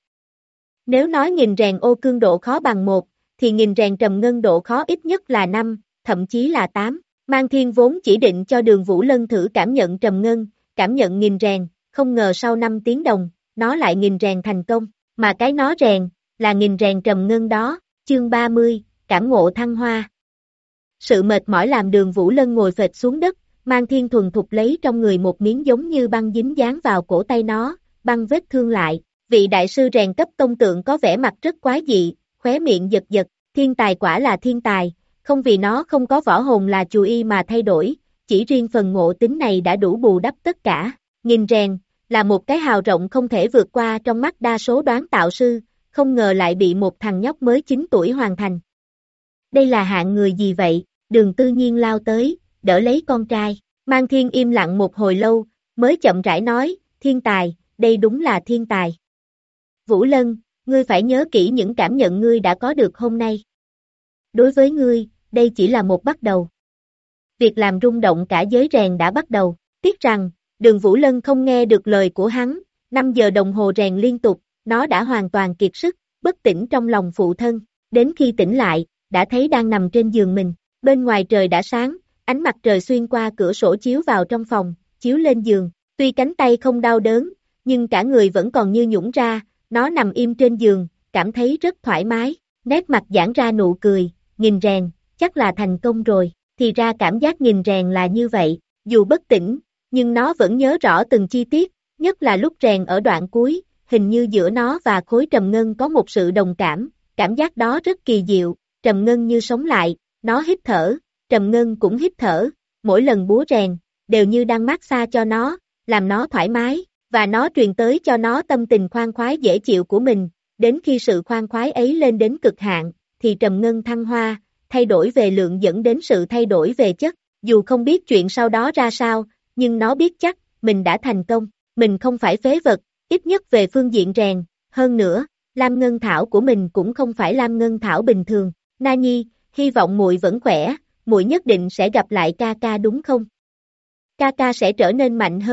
Nếu nói nghìn rèn ô cương độ khó bằng 1, thì nghìn rèn trầm ngân độ khó ít nhất là 5, thậm chí là 8. Mang Thiên vốn chỉ định cho Đường Vũ Lân thử cảm nhận trầm ngân, cảm nhận nghìn rèn, không ngờ sau 5 tiếng đồng, nó lại nghìn rèn thành công, mà cái nó rèn, là nghìn rèn trầm ngân đó. Chương 30, cảm ngộ thăng hoa. Sự mệt mỏi làm Đường Vũ Lân ngồi phệt xuống đất, Mang Thiên thuần thục lấy trong người một miếng giống như băng dính dán vào cổ tay nó, băng vết thương lại. Vị đại sư rèn cấp tông tượng có vẻ mặt rất quái dị, khóe miệng giật giật, thiên tài quả là thiên tài, không vì nó không có võ hồn là chù y mà thay đổi, chỉ riêng phần ngộ tính này đã đủ bù đắp tất cả. Nghìn rèn, là một cái hào rộng không thể vượt qua trong mắt đa số Đoán Tạo Sư, không ngờ lại bị một thằng nhóc mới 9 tuổi hoàn thành. Đây là hạng người gì vậy? Đường Tư Nhiên lao tới, đỡ lấy con trai. Mang Thiên im lặng một hồi lâu, mới chậm rãi nói, thiên tài, đây đúng là thiên tài. Vũ Lân, ngươi phải nhớ kỹ những cảm nhận ngươi đã có được hôm nay. Đối với ngươi, đây chỉ là một bắt đầu. Việc làm rung động cả giới rèn đã bắt đầu. Tiếc rằng, Đường Vũ Lân không nghe được lời của hắn, 5 giờ đồng hồ rèn liên tục, nó đã hoàn toàn kiệt sức, bất tỉnh trong lòng phụ thân. Đến khi tỉnh lại, đã thấy đang nằm trên giường mình. Bên ngoài trời đã sáng, ánh mặt trời xuyên qua cửa sổ chiếu vào trong phòng, chiếu lên giường. Tuy cánh tay không đau đớn, nhưng cả người vẫn còn như nhũn ra, nó nằm im trên giường, cảm thấy rất thoải mái. Nét mặt giãn ra nụ cười, nghìn rèn, chắc là thành công rồi. Thì ra cảm giác nghìn rèn là như vậy, dù bất tỉnh, nhưng nó vẫn nhớ rõ từng chi tiết, nhất là lúc rèn ở đoạn cuối, hình như giữa nó và khối trầm ngân có một sự đồng cảm, cảm giác đó rất kỳ diệu, trầm ngân như sống lại, nó hít thở, trầm ngân cũng hít thở, mỗi lần búa rèn, đều như đang massage cho nó, làm nó thoải mái, và nó truyền tới cho nó tâm tình khoan khoái dễ chịu của mình, đến khi sự khoan khoái ấy lên đến cực hạn, thì trầm ngân thăng hoa, thay đổi về lượng dẫn đến sự thay đổi về chất, dù không biết chuyện sau đó ra sao, nhưng nó biết chắc, mình đã thành công, mình không phải phế vật, ít nhất về phương diện rèn, hơn nữa, Lam Ngân Thảo của mình cũng không phải Lam Ngân Thảo bình thường. Na Nhi, hy vọng muội vẫn khỏe, muội nhất định sẽ gặp lại ca ca đúng không? Ca ca sẽ trở nên mạnh hơn,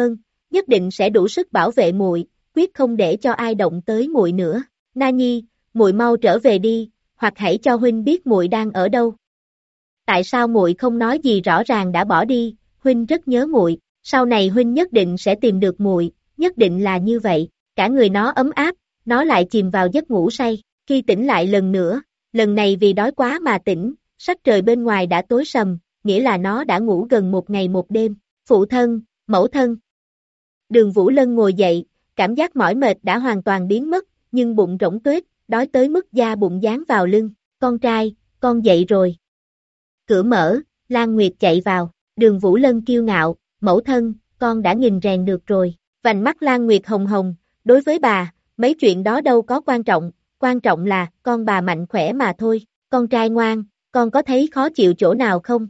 nhất định sẽ đủ sức bảo vệ muội, quyết không để cho ai động tới muội nữa. Na Nhi, muội mau trở về đi, hoặc hãy cho huynh biết muội đang ở đâu. Tại sao muội không nói gì rõ ràng đã bỏ đi, huynh rất nhớ muội, sau này huynh nhất định sẽ tìm được muội, nhất định là như vậy. Cả người nó ấm áp, nó lại chìm vào giấc ngủ say. Khi tỉnh lại lần nữa, lần này vì đói quá mà tỉnh, sắc trời bên ngoài đã tối sầm, nghĩa là nó đã ngủ gần một ngày một đêm. Phụ thân, mẫu thân. Đường Vũ Lân ngồi dậy, cảm giác mỏi mệt đã hoàn toàn biến mất, nhưng bụng rỗng tuếch, đói tới mức da bụng dán vào lưng. Con trai, con dậy rồi. Cửa mở, Lan Nguyệt chạy vào, Đường Vũ Lân kiêu ngạo, mẫu thân, con đã nghìn rèn được rồi. Vành mắt Lan Nguyệt hồng hồng, đối với bà, mấy chuyện đó đâu có quan trọng là con bà mạnh khỏe mà thôi. Con trai ngoan, con có thấy khó chịu chỗ nào không?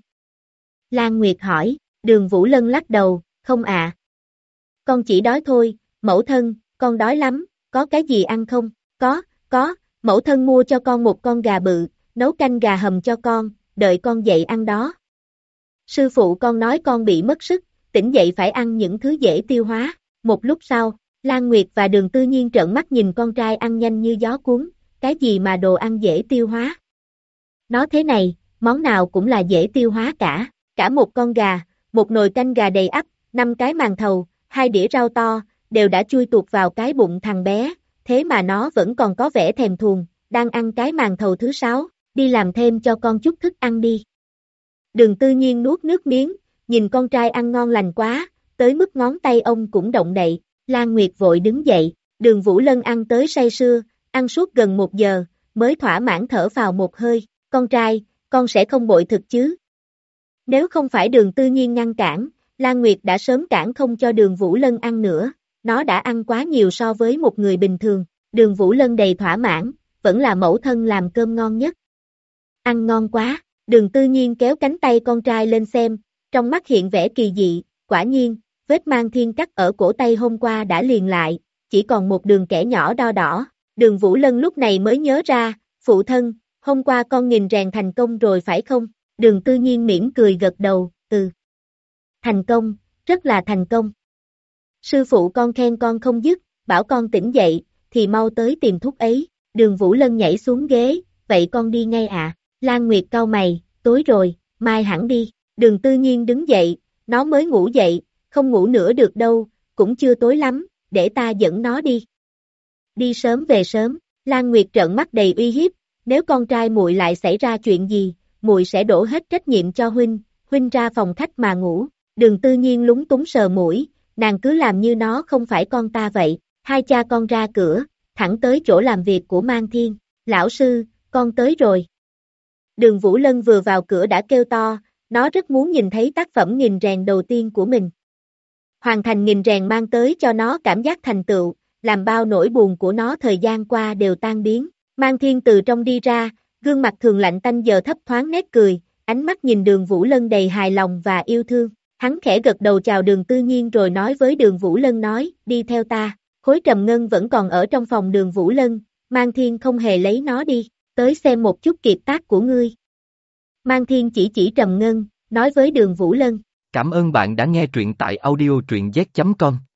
Lan Nguyệt hỏi, Đường Vũ Lân lắc đầu, không ạ. Con chỉ đói thôi, mẫu thân, con đói lắm, có cái gì ăn không? Có, mẫu thân mua cho con một con gà bự, nấu canh gà hầm cho con, đợi con dậy ăn đó. Sư phụ con nói con bị mất sức, tỉnh dậy phải ăn những thứ dễ tiêu hóa. Một lúc sau, Lan Nguyệt và Đường Tư Nhiên trợn mắt nhìn con trai ăn nhanh như gió cuốn, cái gì mà đồ ăn dễ tiêu hóa? Nó thế này, món nào cũng là dễ tiêu hóa cả một con gà, một nồi canh gà đầy ắp, 5 cái màn thầu, 2 đĩa rau to, đều đã chui tuột vào cái bụng thằng bé, thế mà nó vẫn còn có vẻ thèm thuồng, đang ăn cái màn thầu thứ 6, đi làm thêm cho con chút thức ăn đi. Đường Tư Nhiên nuốt nước miếng, nhìn con trai ăn ngon lành quá, tới mức ngón tay ông cũng động đậy. Lan Nguyệt vội đứng dậy, Đường Vũ Lân ăn tới say sưa, ăn suốt gần 1 giờ, mới thỏa mãn thở vào một hơi. Con trai, con sẽ không bội thực chứ? Nếu không phải Đường Tư Nhiên ngăn cản, Lan Nguyệt đã sớm cản không cho Đường Vũ Lân ăn nữa, nó đã ăn quá nhiều so với một người bình thường. Đường Vũ Lân đầy thỏa mãn, vẫn là mẫu thân làm cơm ngon nhất. Ăn ngon quá, Đường Tư Nhiên kéo cánh tay con trai lên xem, trong mắt hiện vẻ kỳ dị, quả nhiên, vết mang thiên cắt ở cổ tay hôm qua đã liền lại, chỉ còn một đường kẻ nhỏ đo đỏ. Đường Vũ Lân lúc này mới nhớ ra, phụ thân, hôm qua con nghìn rèn thành công rồi phải không? Đường Tư Nhiên mỉm cười gật đầu, ừ. Thành công, rất là thành công. Sư phụ con khen con không dứt, bảo con tỉnh dậy, thì mau tới tìm thuốc ấy. Đường Vũ Lân nhảy xuống ghế, vậy con đi ngay ạ. Lan Nguyệt cau mày, tối rồi, mai hẳn đi. Đường Tư Nhiên đứng dậy, nó mới ngủ dậy, không ngủ nữa được đâu, cũng chưa tối lắm, để ta dẫn nó đi. Đi sớm về sớm, Lan Nguyệt trợn mắt đầy uy hiếp, nếu con trai muội lại xảy ra chuyện gì, muội sẽ đổ hết trách nhiệm cho huynh ra phòng khách mà ngủ. Đường Tư Nhiên lúng túng sờ mũi, nàng cứ làm như nó không phải con ta vậy. Hai cha con ra cửa, thẳng tới chỗ làm việc của Mang Thiên. Lão sư, con tới rồi. Đường Vũ Lân vừa vào cửa đã kêu to, nó rất muốn nhìn thấy tác phẩm nghìn rèn đầu tiên của mình. Hoàn thành nghìn rèn mang tới cho nó cảm giác thành tựu, làm bao nỗi buồn của nó thời gian qua đều tan biến. Mang Thiên từ trong đi ra, gương mặt thường lạnh tanh giờ thấp thoáng nét cười, ánh mắt nhìn Đường Vũ Lân đầy hài lòng và yêu thương. Hắn khẽ gật đầu chào Đường Tư Nhiên rồi nói với Đường Vũ Lân nói, đi theo ta. Khối trầm ngân vẫn còn ở trong phòng Đường Vũ Lân, Mang Thiên không hề lấy nó đi, tới xem một chút kiệt tác của ngươi. Mang Thiên chỉ trầm ngân, nói với Đường Vũ Lân. Cảm ơn bạn đã nghe truyện tại audio truyện z.com.